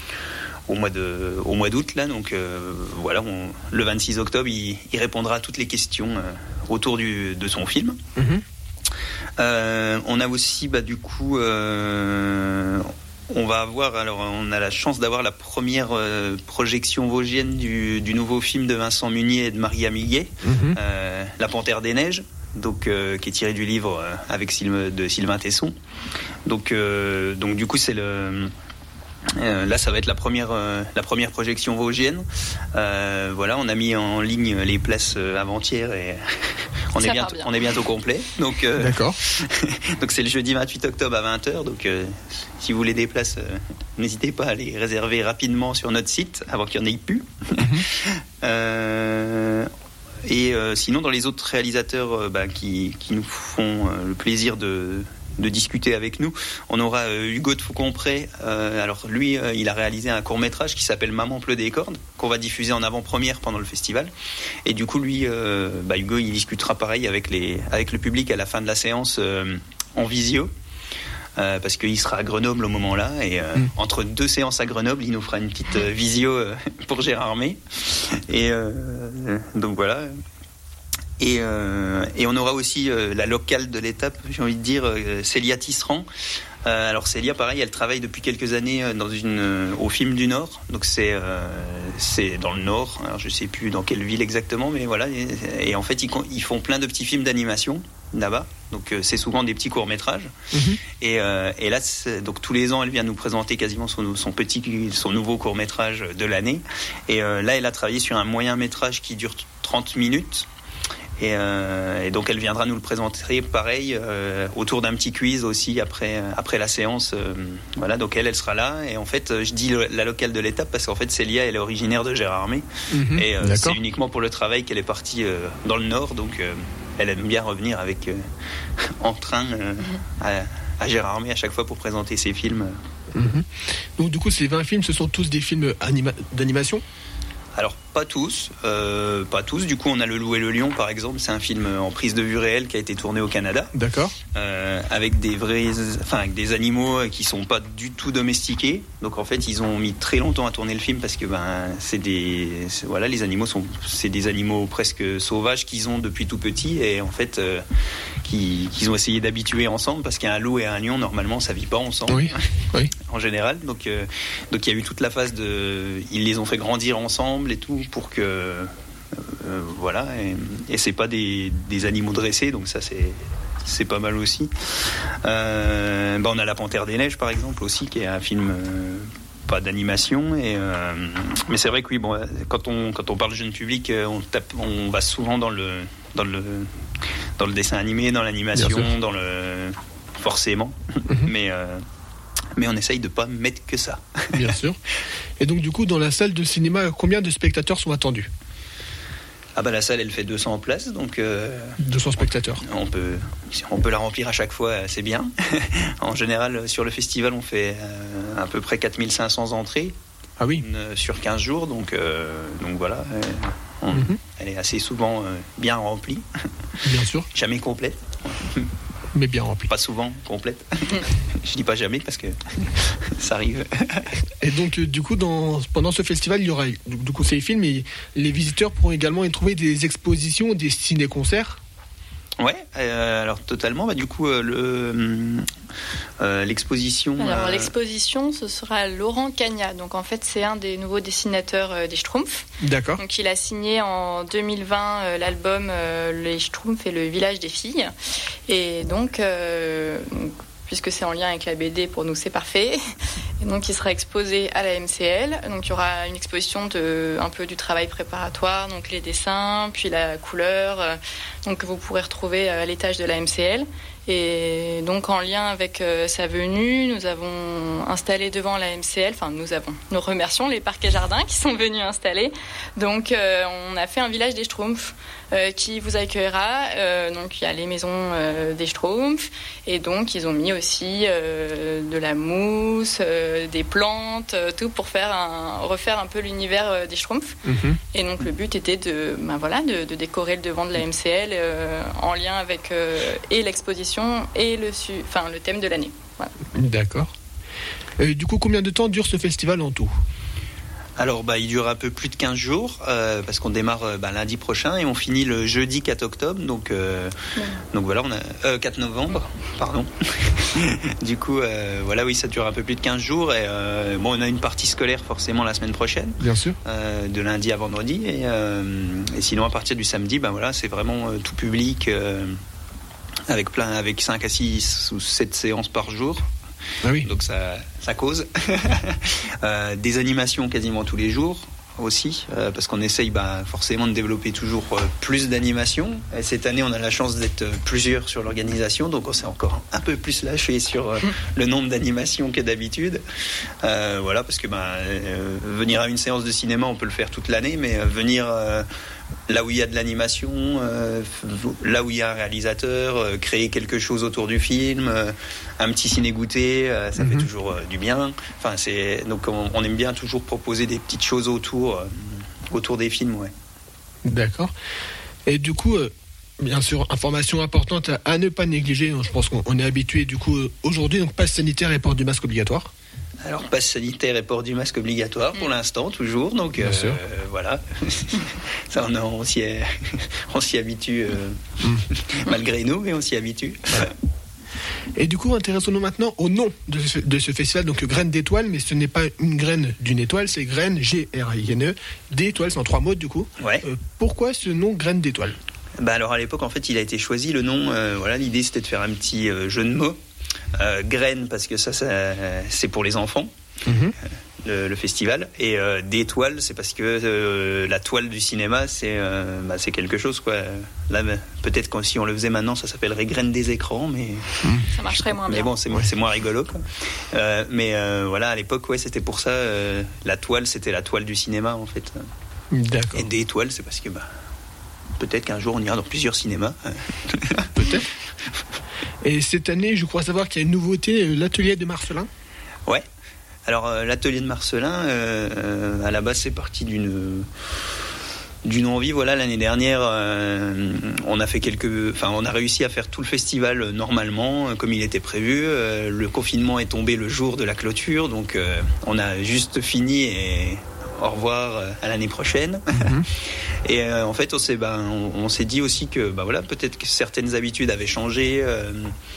Speaker 2: au mois de au mois d'août là. Donc euh, voilà, on, le vingt-six octobre, il, il répondra à toutes les questions euh, autour du, de son film.
Speaker 1: Mm-hmm.
Speaker 2: Euh, on a aussi, bah, du coup, euh, on va avoir, alors on a la chance d'avoir la première euh, projection vosgienne du, du nouveau film de Vincent Munier et de Marie Amiguet,
Speaker 1: Mm-hmm.
Speaker 2: euh, La Panthère des Neiges, donc euh, qui est tiré du livre euh, avec Sylvain, de Sylvain Tesson. Donc, euh, donc du coup, c'est le Euh, là, ça va être la première, euh, la première projection vosgienne. Euh, voilà, on a mis en ligne les places euh, avant-hier et on est, bientôt,
Speaker 3: bien.
Speaker 2: on est bientôt complet. Donc, euh,
Speaker 1: D'accord.
Speaker 2: donc c'est le jeudi vingt-huit octobre à vingt heures. Donc, euh, si vous voulez des places, euh, n'hésitez pas à les réserver rapidement sur notre site avant qu'il n'y en ait plus. euh, et euh, sinon, dans les autres réalisateurs euh, bah, qui, qui nous font euh, le plaisir de de discuter avec nous. On aura euh, Hugo de Faucompré. Euh, alors lui, euh, il a réalisé un court-métrage qui s'appelle Maman pleut des cordes, qu'on va diffuser en avant-première pendant le festival. Et du coup, lui, euh, bah, Hugo, il discutera pareil avec, les, avec le public à la fin de la séance euh, en visio. Euh, parce qu'il sera à Grenoble au moment-là et euh, mmh. entre deux séances à Grenoble, il nous fera une petite euh, visio euh, pour Gérardmer. Et euh, donc voilà. Et, euh, et on aura aussi euh, la locale de l'étape, j'ai envie de dire, euh, Célia Tisserand. Euh, alors Célia, pareil, elle travaille depuis quelques années euh, dans une, euh, au Film du Nord. Donc c'est, euh, c'est dans le Nord. Alors je sais plus dans quelle ville exactement, mais voilà. Et, et en fait, ils, ils font plein de petits films d'animation là-bas. Donc euh, c'est souvent des petits courts métrages. Mm-hmm. Et, euh, et là, donc tous les ans, elle vient nous présenter quasiment son, son petit, son nouveau court métrage de l'année. Et euh, là, elle a travaillé sur un moyen métrage qui dure trente minutes. Et, euh, et donc elle viendra nous le présenter pareil euh, autour d'un petit quiz aussi après après la séance. Euh, voilà, donc elle elle sera là et en fait je dis le, la locale de l'étape parce qu'en fait Célia elle est originaire de Gérardmer mmh, et euh, c'est uniquement pour le travail qu'elle est partie euh, dans le Nord, donc euh, elle aime bien revenir avec euh, en train euh, à, à Gérardmer à chaque fois pour présenter ses films.
Speaker 1: Mmh. Donc du coup ces vingt films, ce sont tous des films anima- d'animation ?
Speaker 2: Alors pas tous, euh, pas tous. Du coup, on a Le Loup et le Lion, par exemple. C'est un film en prise de vue réelle qui a été tourné au Canada.
Speaker 1: D'accord.
Speaker 2: Euh, avec des vrais, enfin avec des animaux qui sont pas du tout domestiqués. Donc en fait, ils ont mis très longtemps à tourner le film parce que ben c'est des, c'est, voilà, les animaux sont, c'est des animaux presque sauvages qu'ils ont depuis tout petit et en fait euh, qui, qu'ils ont essayé d'habituer ensemble parce qu'un loup et un lion normalement ça vit pas ensemble.
Speaker 1: Oui. Oui.
Speaker 2: En général. Donc euh, donc il y a eu toute la phase de, ils les ont fait grandir ensemble et tout pour que euh, voilà et, et c'est pas des, des animaux dressés, donc ça c'est c'est pas mal aussi. Euh, bah on a La Panthère des Neiges par exemple aussi qui est un film euh, pas d'animation et euh, mais c'est vrai que oui bon quand on quand on parle jeune public on tape on va souvent dans le dans le dans le dessin animé, dans l'animation, dans le forcément mm-hmm. mais euh, mais on essaye de pas mettre que ça. Bien
Speaker 1: sûr. Et donc du coup dans la salle de cinéma combien de spectateurs sont attendus ?
Speaker 2: Ah bah la salle elle fait deux cents places, donc euh,
Speaker 1: deux cents spectateurs.
Speaker 2: On peut, on peut la remplir à chaque fois, c'est bien. En général sur le festival on fait euh, à peu près quatre mille cinq cents entrées.
Speaker 1: Ah oui.
Speaker 2: Une, sur quinze jours, donc, euh, donc voilà, euh, on,
Speaker 1: Mhm.
Speaker 2: elle est assez souvent euh, bien remplie,
Speaker 1: Bien sûr,
Speaker 2: jamais complète,
Speaker 1: mais bien rempli.
Speaker 2: pas souvent complète. Je dis pas jamais parce que ça arrive.
Speaker 1: Et donc, euh, du coup, dans, pendant ce festival, il y aura du, du coup ces films, et les visiteurs pourront également y trouver des expositions, des ciné-concerts.
Speaker 2: Ouais, euh, alors totalement. Bah, du coup, euh, le, euh, l'exposition.
Speaker 3: Alors
Speaker 2: euh,
Speaker 3: l'exposition, ce sera Laurent Cagnat. Donc en fait, c'est un des nouveaux dessinateurs euh, des Schtroumpfs.
Speaker 1: D'accord.
Speaker 3: Donc il a signé en deux mille vingt euh, l'album euh, Les Schtroumpfs et le village des filles. Et donc, euh, donc, puisque c'est en lien avec la B D, pour nous c'est parfait. Et donc il sera exposé à la M C L. Donc il y aura une exposition de un peu du travail préparatoire, donc les dessins, puis la couleur, euh, donc que vous pourrez retrouver à l'étage de la M C L. Et donc en lien avec euh, sa venue, nous avons installé devant la M C L, enfin nous avons, nous remercions les parcs et jardins qui sont venus installer. Donc euh, on a fait un village des Schtroumpfs euh, qui vous accueillera. Euh, donc il y a les maisons euh, des Schtroumpfs, et donc ils ont mis aussi euh, de la mousse, euh, des plantes, euh, tout pour faire un, refaire un peu l'univers euh, des Schtroumpfs.
Speaker 1: Mhm.
Speaker 3: Et donc le but était de, ben voilà, de, de décorer le devant de la M C L euh, en lien avec euh, et l'exposition et le, su, enfin, le thème de l'année. Voilà.
Speaker 1: D'accord. Et du coup, combien de temps dure ce festival en tout ?
Speaker 2: Alors, bah, il dure un peu plus de quinze jours, euh, parce qu'on démarre euh, bah, lundi prochain et on finit le jeudi quatre octobre. Donc, euh,
Speaker 3: Ouais.
Speaker 2: donc voilà, on a euh, quatre novembre, pardon. Du coup, euh, voilà, oui, ça dure un peu plus de quinze jours. Et euh, bon, on a une partie scolaire forcément la semaine prochaine,
Speaker 1: Bien sûr.
Speaker 2: euh, de lundi à vendredi. Et, euh, et sinon, à partir du samedi, bah, voilà, c'est vraiment euh, tout public, euh, avec plein, avec cinq à six ou sept séances par jour.
Speaker 1: Ah oui.
Speaker 2: Donc ça, ça cause. euh, des animations quasiment tous les jours aussi, euh, parce qu'on essaye bah, forcément de développer toujours euh, plus d'animations. Et cette année, on a la chance d'être euh, plusieurs sur l'organisation, donc on s'est encore un peu plus lâché sur euh, le nombre d'animations que d'habitude. Euh, voilà, parce que bah, euh, venir à une séance de cinéma, on peut le faire toute l'année, mais euh, venir euh, là où il y a de l'animation, euh, là où il y a un réalisateur, euh, créer quelque chose autour du film, euh, un petit ciné-goûter, euh, ça
Speaker 1: Mhm.
Speaker 2: fait toujours euh, du bien. Enfin, c'est, donc on, on aime bien toujours proposer des petites choses autour, euh, autour des films, ouais.
Speaker 1: D'accord. Et du coup, euh, bien sûr, information importante à, à ne pas négliger. Je pense qu'on on est habitué, du coup, euh, aujourd'hui, donc passe sanitaire et port du masque obligatoire.
Speaker 2: Alors, passe sanitaire et port du masque obligatoire pour l'instant, toujours. Donc,
Speaker 1: Bien
Speaker 2: euh,
Speaker 1: sûr.
Speaker 2: voilà. Ça, on, on s'y, est- on s'y habitue, euh,
Speaker 1: Mm.
Speaker 2: malgré nous, mais on s'y habitue. Voilà.
Speaker 1: Et du coup, intéressons-nous maintenant au nom de ce, de ce festival, donc graine d'étoile, mais ce n'est pas une graine d'une étoile, c'est graine, G R I N E, d'étoile, c'est en trois mots du coup.
Speaker 2: Ouais.
Speaker 1: Euh, pourquoi ce nom graine d'étoile ?
Speaker 2: Bah alors à l'époque en fait il a été choisi le nom, euh, voilà, l'idée c'était de faire un petit euh, jeu de mots, euh, graine parce que ça, ça c'est pour les enfants,
Speaker 1: Mhm.
Speaker 2: le, le festival, et euh, d'étoile c'est parce que euh, la toile du cinéma c'est euh, bah, c'est quelque chose quoi. Là bah, peut-être que si on le faisait maintenant ça s'appellerait graine des écrans, mais
Speaker 3: Ça marcherait moins
Speaker 2: mais
Speaker 3: bien.
Speaker 2: bon c'est c'est moins rigolo quoi. Euh, mais euh, voilà à l'époque ouais c'était pour ça, euh, la toile c'était la toile du cinéma en fait,
Speaker 1: D'accord.
Speaker 2: et d'étoile c'est parce que bah peut-être qu'un jour on ira dans plusieurs cinémas.
Speaker 1: Peut-être. Et cette année, je crois savoir qu'il y a une nouveauté, euh, l'atelier de Marcelin.
Speaker 2: Ouais. Alors euh, l'atelier de Marcelin, euh, euh, à la base c'est parti d'une d'une envie. Voilà, l'année dernière, euh, on a fait quelques, enfin on a réussi à faire tout le festival euh, normalement, euh, comme il était prévu. Euh, le confinement est tombé le jour de la clôture, donc euh, on a juste fini et au revoir euh, à l'année prochaine.
Speaker 1: Mhm.
Speaker 2: Et euh, en fait, on s'est, ben, on, on s'est dit aussi que, ben voilà, peut-être que certaines habitudes avaient changé. Euh,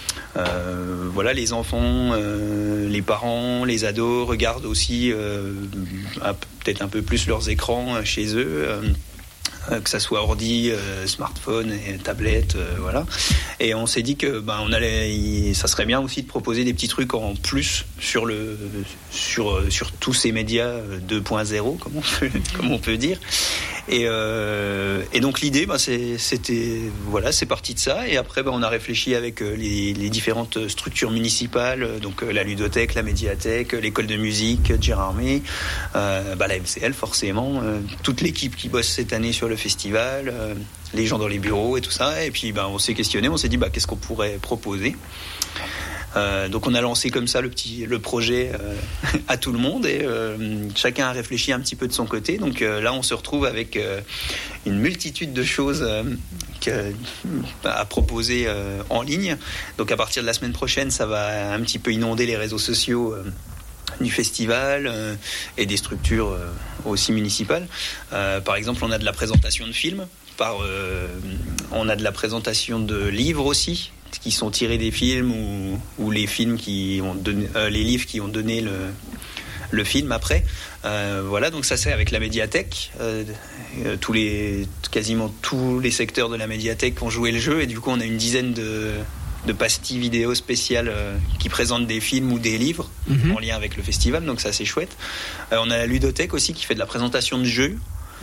Speaker 2: euh, voilà, les enfants, euh, les parents, les ados regardent aussi euh, à- peut-être un peu plus leurs écrans euh, chez eux. Euh, euh, que ça soit ordi, euh, smartphone et tablette, euh, voilà. Et on s'est dit que ben on allait, il, ça serait bien aussi de proposer des petits trucs en plus sur le sur sur tous ces médias deux point zéro, comme on peut, comme on peut dire. Et, euh, et donc l'idée, bah, c'est, c'était voilà, c'est parti de ça. Et après, bah, on a réfléchi avec euh, les, les différentes structures municipales, donc euh, la ludothèque, la médiathèque, l'école de musique, Gérardmer, euh, bah, la M C L forcément, euh, toute l'équipe qui bosse cette année sur le festival, euh, les gens dans les bureaux et tout ça. Et puis, bah, on s'est questionné, on s'est dit, bah, qu'est-ce qu'on pourrait proposer. Euh, donc on a lancé comme ça le petit le projet euh, à tout le monde et euh, chacun a réfléchi un petit peu de son côté. Donc euh, là on se retrouve avec euh, une multitude de choses euh, que, à proposer euh, en ligne. Donc à partir de la semaine prochaine, ça va un petit peu inonder les réseaux sociaux euh, du festival euh, et des structures euh, aussi municipales. Euh, par exemple, on a de la présentation de films, par, euh, on a de la présentation de livres aussi, qui sont tirés des films ou, ou les films qui ont donné, euh, les livres qui ont donné le, le film après. Euh, voilà, donc ça c'est avec la médiathèque. Euh, euh, tous les, quasiment tous les secteurs de la médiathèque ont joué le jeu et du coup on a une dizaine de, de pastilles vidéo spéciales euh, qui présentent des films ou des livres mm-hmm. en lien avec le festival, donc ça c'est chouette. Euh, on a la ludothèque aussi qui fait de la présentation de jeux.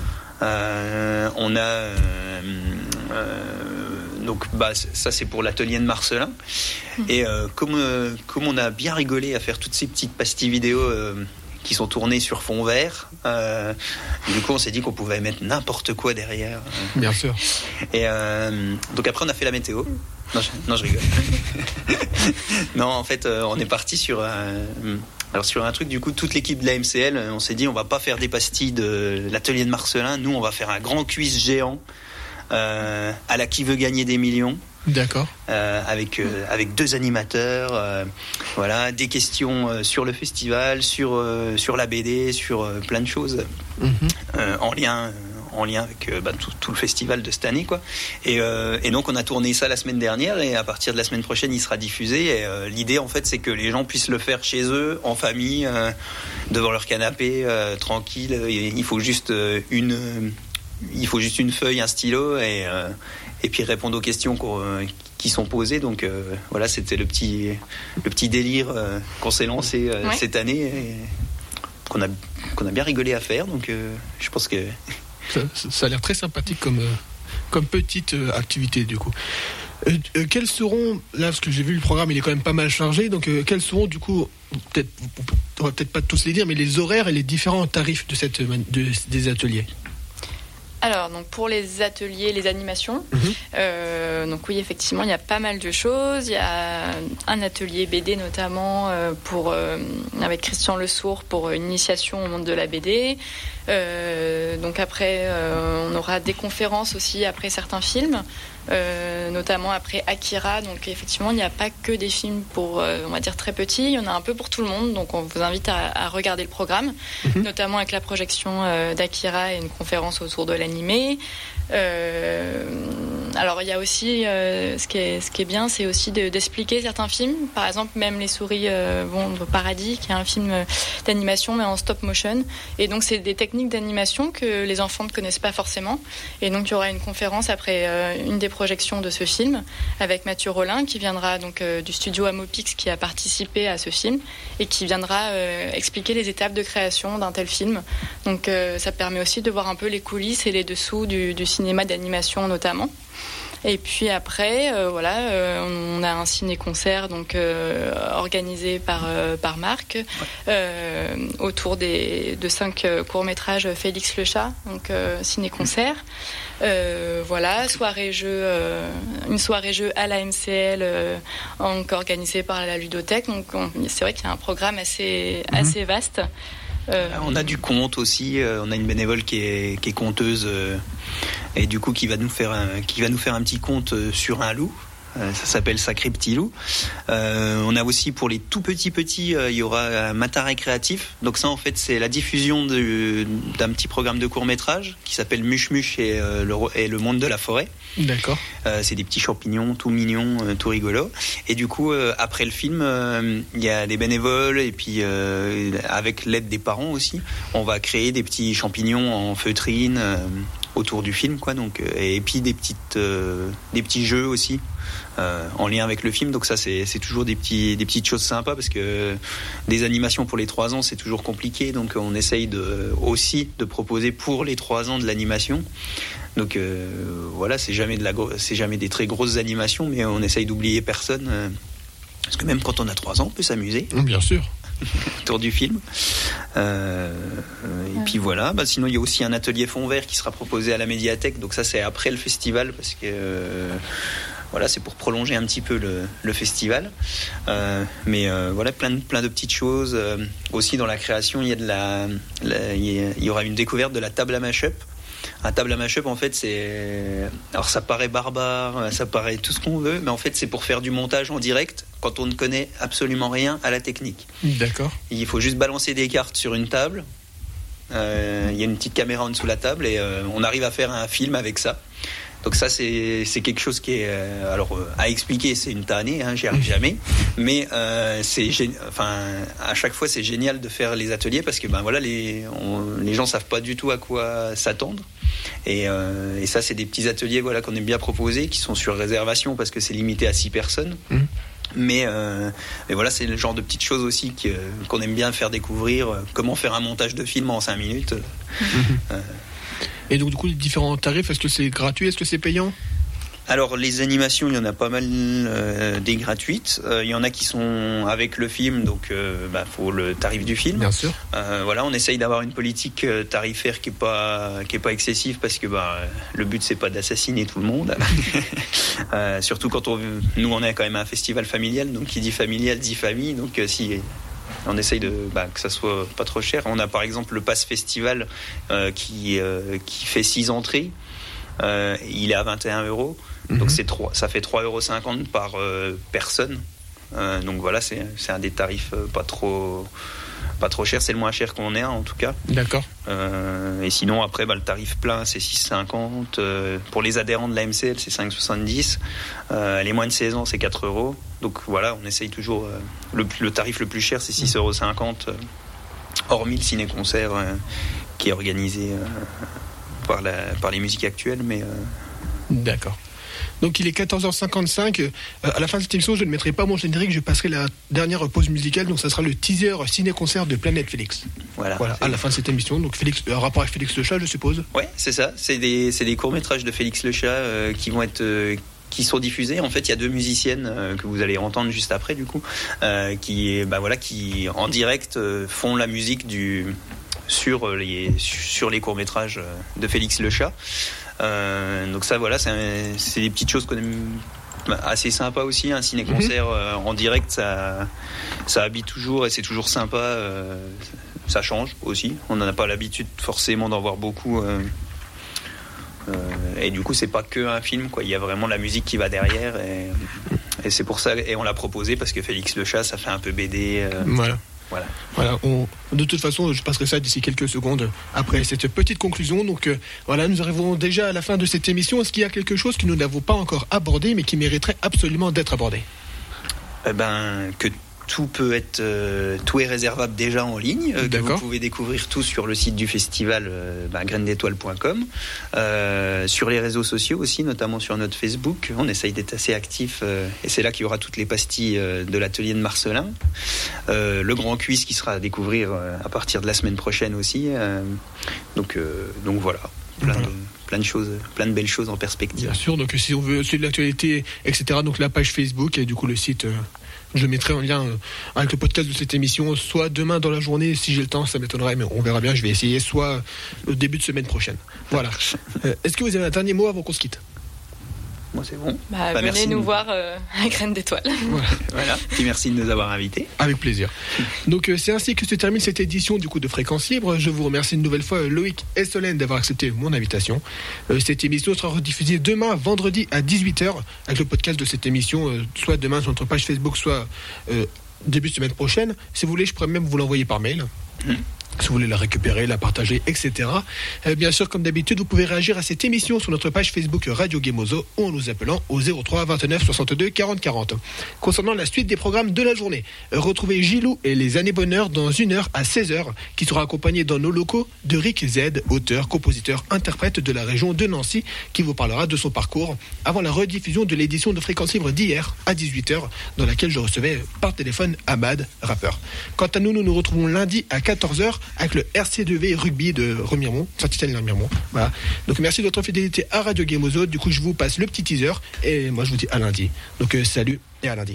Speaker 2: Euh, on a euh, euh, donc bah, ça c'est pour l'atelier de Marcelin et euh, comme, euh, comme on a bien rigolé à faire toutes ces petites pastilles vidéo euh, qui sont tournées sur fond vert, euh, du coup on s'est dit qu'on pouvait mettre n'importe quoi derrière,
Speaker 1: bien sûr,
Speaker 2: et euh, donc après on a fait la météo. Non je, non, je rigole. Non en fait euh, on est parti sur un, alors sur un truc, du coup toute l'équipe de la M C L, on s'est dit on va pas faire des pastilles de l'atelier de Marcelin, nous on va faire un grand quiz géant Euh, à la qui veut gagner des millions.
Speaker 1: D'accord.
Speaker 2: Euh, avec euh, avec deux animateurs, euh, voilà, des questions euh, sur le festival, sur euh, sur la B D, sur euh, plein de choses mm-hmm. euh, en lien en lien avec euh, bah, tout, tout le festival de cette année, quoi. Et euh, et donc on a tourné ça la semaine dernière et à partir de la semaine prochaine il sera diffusé. Et euh, l'idée en fait c'est que les gens puissent le faire chez eux, en famille, euh, devant leur canapé, euh, tranquille. Il faut juste euh, une euh, Il faut juste une feuille, un stylo et, euh, et puis répondre aux questions euh, qui sont posées. Donc euh, voilà, c'était le petit, le petit délire euh, qu'on s'est lancé euh, ouais. cette année et qu'on a, qu'on a bien rigolé à faire. Donc euh, je pense que...
Speaker 1: Ça, ça a l'air très sympathique comme, euh, comme petite euh, activité du coup. Euh, euh, quels seront, là parce que j'ai vu le programme il est quand même pas mal chargé, donc euh, quels seront du coup, peut-être, on va peut-être pas tous les dire, mais les horaires et les différents tarifs de cette, de, des ateliers?
Speaker 3: Alors, donc pour les ateliers, les animations, mmh. euh, donc oui, effectivement, il y a pas mal de choses. Il y a un atelier B D notamment euh, pour, euh, avec Christian Lesourd pour une initiation au monde de la B D. Euh, donc après, euh, on aura des conférences aussi après certains films, euh, notamment après Akira. Donc effectivement, il n'y a pas que des films pour, euh, on va dire, très petits. Il y en a un peu pour tout le monde. Donc on vous invite à, à regarder le programme, mmh. notamment avec la projection euh, d'Akira et une conférence autour de l'animé. Euh, alors il y a aussi euh, ce qui est ce qui est bien, c'est aussi de, d'expliquer certains films. Par exemple, même Les souris euh, vont au paradis, qui est un film d'animation mais en stop motion. Et donc c'est des techniques d'animation que les enfants ne connaissent pas forcément. Et donc il y aura une conférence après euh, une des projections de ce film avec Mathieu Rollin qui viendra donc euh, du studio Amopix qui a participé à ce film et qui viendra euh, expliquer les étapes de création d'un tel film. Donc euh, ça permet aussi de voir un peu les coulisses et les dessous du, du cinéma d'animation notamment. Et puis après, euh, voilà, euh, on a un ciné-concert donc euh, organisé par euh, par Marc euh, autour des de cinq euh, courts-métrages Félix le chat, donc euh, ciné-concert. Euh, voilà, soirée jeu, euh, une soirée jeu à la M C L, euh, donc organisée par la ludothèque. Donc on, c'est vrai qu'il y a un programme assez mmh. assez vaste.
Speaker 2: Euh, on a du conte aussi, euh, on a une bénévole qui est, qui est conteuse euh, et du coup qui va nous faire un, qui va nous faire un petit conte sur un loup. Euh, ça s'appelle Sacré Petit Loup. Euh, on a aussi pour les tout petits petits, euh, il y aura un matin récréatif. Donc ça en fait c'est la diffusion de, d'un petit programme de court métrage qui s'appelle Muche Muche et, euh, le, et le monde de la forêt.
Speaker 1: D'accord.
Speaker 2: Euh, c'est des petits champignons tout mignons, euh, tout rigolos. Et du coup euh, après le film, euh, il y a des bénévoles et puis euh, avec l'aide des parents aussi, on va créer des petits champignons en feutrine. Euh, autour du film, quoi. Donc, et puis des petites, euh, des petits jeux aussi euh, en lien avec le film. Donc ça, c'est, c'est toujours des petits, des petites choses sympas parce que des animations pour les trois ans, c'est toujours compliqué. Donc on essaye de, aussi de proposer pour les trois ans de l'animation. Donc euh, voilà, c'est jamais de la, c'est jamais des très grosses animations, mais on essaye d'oublier personne. Euh, parce que même quand on a trois ans, on peut s'amuser.
Speaker 1: Bien sûr.
Speaker 2: Autour du film. Euh, et puis voilà. Bah, sinon, il y a aussi un atelier fond vert qui sera proposé à la médiathèque. Donc ça, c'est après le festival parce que euh, voilà, c'est pour prolonger un petit peu le, le festival. Euh, mais euh, voilà, plein de, plein de petites choses. Euh, aussi dans la création, il y a de la, la il y aura une découverte de la table à mash-up. Un table à mash-up, en fait, c'est... Alors, ça paraît barbare, ça paraît tout ce qu'on veut, mais en fait, c'est pour faire du montage en direct quand on ne connaît absolument rien à la technique.
Speaker 1: D'accord.
Speaker 2: Il faut juste balancer des cartes sur une table. Euh, il y a une petite caméra en dessous de la table et euh, on arrive à faire un film avec ça. Donc ça, c'est, c'est quelque chose qui est... Euh, alors, euh, à expliquer, c'est une tannée, hein, j'y arrive jamais. Mais euh, c'est gé... enfin, à chaque fois, c'est génial de faire les ateliers parce que ben, voilà, les, on, les gens ne savent pas du tout à quoi s'attendre. Et, euh, et ça, c'est des petits ateliers voilà, qu'on aime bien proposer, qui sont sur réservation parce que c'est limité à six personnes. Mmh. Mais, euh, mais voilà, c'est le genre de petites choses aussi que, qu'on aime bien faire découvrir. Comment faire un montage de film en cinq minutes. Mmh. Euh,
Speaker 1: Et donc, du coup, les différents tarifs, est-ce que c'est gratuit, est-ce que c'est payant ?
Speaker 2: Alors, les animations, il y en a pas mal euh, des gratuites. Euh, il y en a qui sont avec le film, donc il euh, bah, faut le tarif du film.
Speaker 1: Bien sûr.
Speaker 2: Euh, voilà, on essaye d'avoir une politique tarifaire qui est pas qui est pas excessive parce que bah le but c'est pas d'assassiner tout le monde. euh, surtout quand on nous on est quand même un festival familial, donc qui dit familial dit famille, donc euh, si on essaye de bah, que ça soit pas trop cher. On a par exemple le pass festival euh, qui euh, qui fait six entrées. Euh, il est à vingt et un euros. Donc c'est trois, ça fait trois euros cinquante par euh, personne. Euh, donc voilà, c'est, c'est un des tarifs euh, pas trop, pas trop cher. C'est le moins cher qu'on ait en tout cas.
Speaker 1: D'accord.
Speaker 2: Euh, et sinon après, bah, le tarif plein c'est six cinquante. Euh, pour les adhérents de la M C L, c'est cinq soixante-dix. Euh, les moins de seize ans, c'est quatre euros. Donc voilà, on essaye toujours. Euh, le, le tarif le plus cher, c'est six euros cinquante. Euh, hormis le ciné-concert euh, qui est organisé euh, par, la, par les musiques actuelles, mais. Euh...
Speaker 1: D'accord. Donc il est quatorze heures cinquante-cinq. Euh, à la fin de cette émission, je ne mettrai pas mon générique, je passerai la dernière pause musicale. Donc ça sera le teaser ciné-concert de Planète Félix.
Speaker 2: Voilà.
Speaker 1: Voilà à la fin de cette émission. Donc Félix, euh, rapport avec Félix le Chat, je suppose.
Speaker 2: Ouais, c'est ça. C'est des, c'est des courts-métrages de Félix le Chat euh, qui vont être. Euh, qui sont diffusés. En fait, il y a deux musiciennes euh, que vous allez entendre juste après, du coup, euh, qui, bah voilà, qui en direct euh, font la musique du sur les sur les courts-métrages de Félix le Chat. Euh, donc ça, voilà, c'est, un, c'est des petites choses qu'on aime, assez sympa aussi. Un ciné-concert euh, en direct, ça, ça habite toujours et c'est toujours sympa. Euh, ça change aussi. On n'en a pas l'habitude forcément d'en voir beaucoup. Euh, euh, et du coup, c'est pas que un film, quoi. Il y a vraiment la musique qui va derrière et, et c'est pour ça. Et on l'a proposé parce que Félix le Chat, ça fait un peu B D. Euh,
Speaker 1: voilà.
Speaker 2: Voilà.
Speaker 1: Voilà, on, de toute façon, je passerai ça d'ici quelques secondes après cette petite conclusion. Donc euh, voilà, nous arrivons déjà à la fin de cette émission. Est-ce qu'il y a quelque chose que nous n'avons pas encore abordé, mais qui mériterait absolument d'être abordé ?
Speaker 2: Eh ben, que tout peut être, euh, tout est réservable déjà en ligne. Euh, que vous pouvez découvrir tout sur le site du festival, euh, bah, graines d'étoiles point com. Euh, sur les réseaux sociaux aussi, notamment sur notre Facebook. On essaye d'être assez actifs euh, et c'est là qu'il y aura toutes les pastilles euh, de l'atelier de Marcelin. Euh, le grand quiz qui sera à découvrir euh, à partir de la semaine prochaine aussi. Euh, donc, euh, donc voilà. Plein, voilà. de, plein de choses, plein de belles choses en perspective.
Speaker 1: Bien sûr, donc si on veut suivre l'actualité, et cetera, donc la page Facebook et du coup le site, euh, je mettrai en lien euh, avec le podcast de cette émission, soit demain dans la journée, si j'ai le temps, ça m'étonnerait, mais on verra bien, je vais essayer, soit au début de semaine prochaine. Voilà. Euh, est-ce que vous avez un dernier mot avant qu'on se quitte ?
Speaker 2: Moi, c'est bon.
Speaker 3: Bah, bah, venez nous de... voir euh, à Graines d'étoiles.
Speaker 1: Voilà.
Speaker 2: Voilà. Et merci de nous avoir invités.
Speaker 1: Avec plaisir. Donc, euh, c'est ainsi que se termine cette édition du coup de Fréquence Libre. Je vous remercie une nouvelle fois, Loïc et Solène, d'avoir accepté mon invitation. Euh, cette émission sera rediffusée demain, vendredi à dix-huit heures, avec le podcast de cette émission, euh, soit demain sur notre page Facebook, soit euh, début de semaine prochaine. Si vous voulez, je pourrais même vous l'envoyer par mail.
Speaker 2: Mmh.
Speaker 1: si vous voulez la récupérer, la partager, et cetera. Euh, bien sûr, comme d'habitude, vous pouvez réagir à cette émission sur notre page Facebook Radio Gemozo ou en nous appelant au zéro trois vingt-neuf soixante-deux quarante quarante. Concernant la suite des programmes de la journée, euh, retrouvez Gilou et les années bonheur dans une heure à seize heures, qui sera accompagné dans nos locaux de Rick Z, auteur, compositeur, interprète de la région de Nancy, qui vous parlera de son parcours avant la rediffusion de l'édition de Fréquence Libre d'hier à dix-huit heures, dans laquelle je recevais par téléphone Ahmad, rappeur. Quant à nous, nous nous retrouvons lundi à quatorze heures avec le R C deux V rugby de Remiremont, Saint-Étienne-Remiremont. Voilà. Donc merci de votre fidélité à Radio Gemozo. Du coup, je vous passe le petit teaser et moi je vous dis à lundi. Donc euh, salut et à lundi.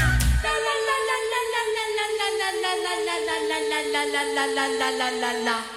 Speaker 5: la la la la la la la la la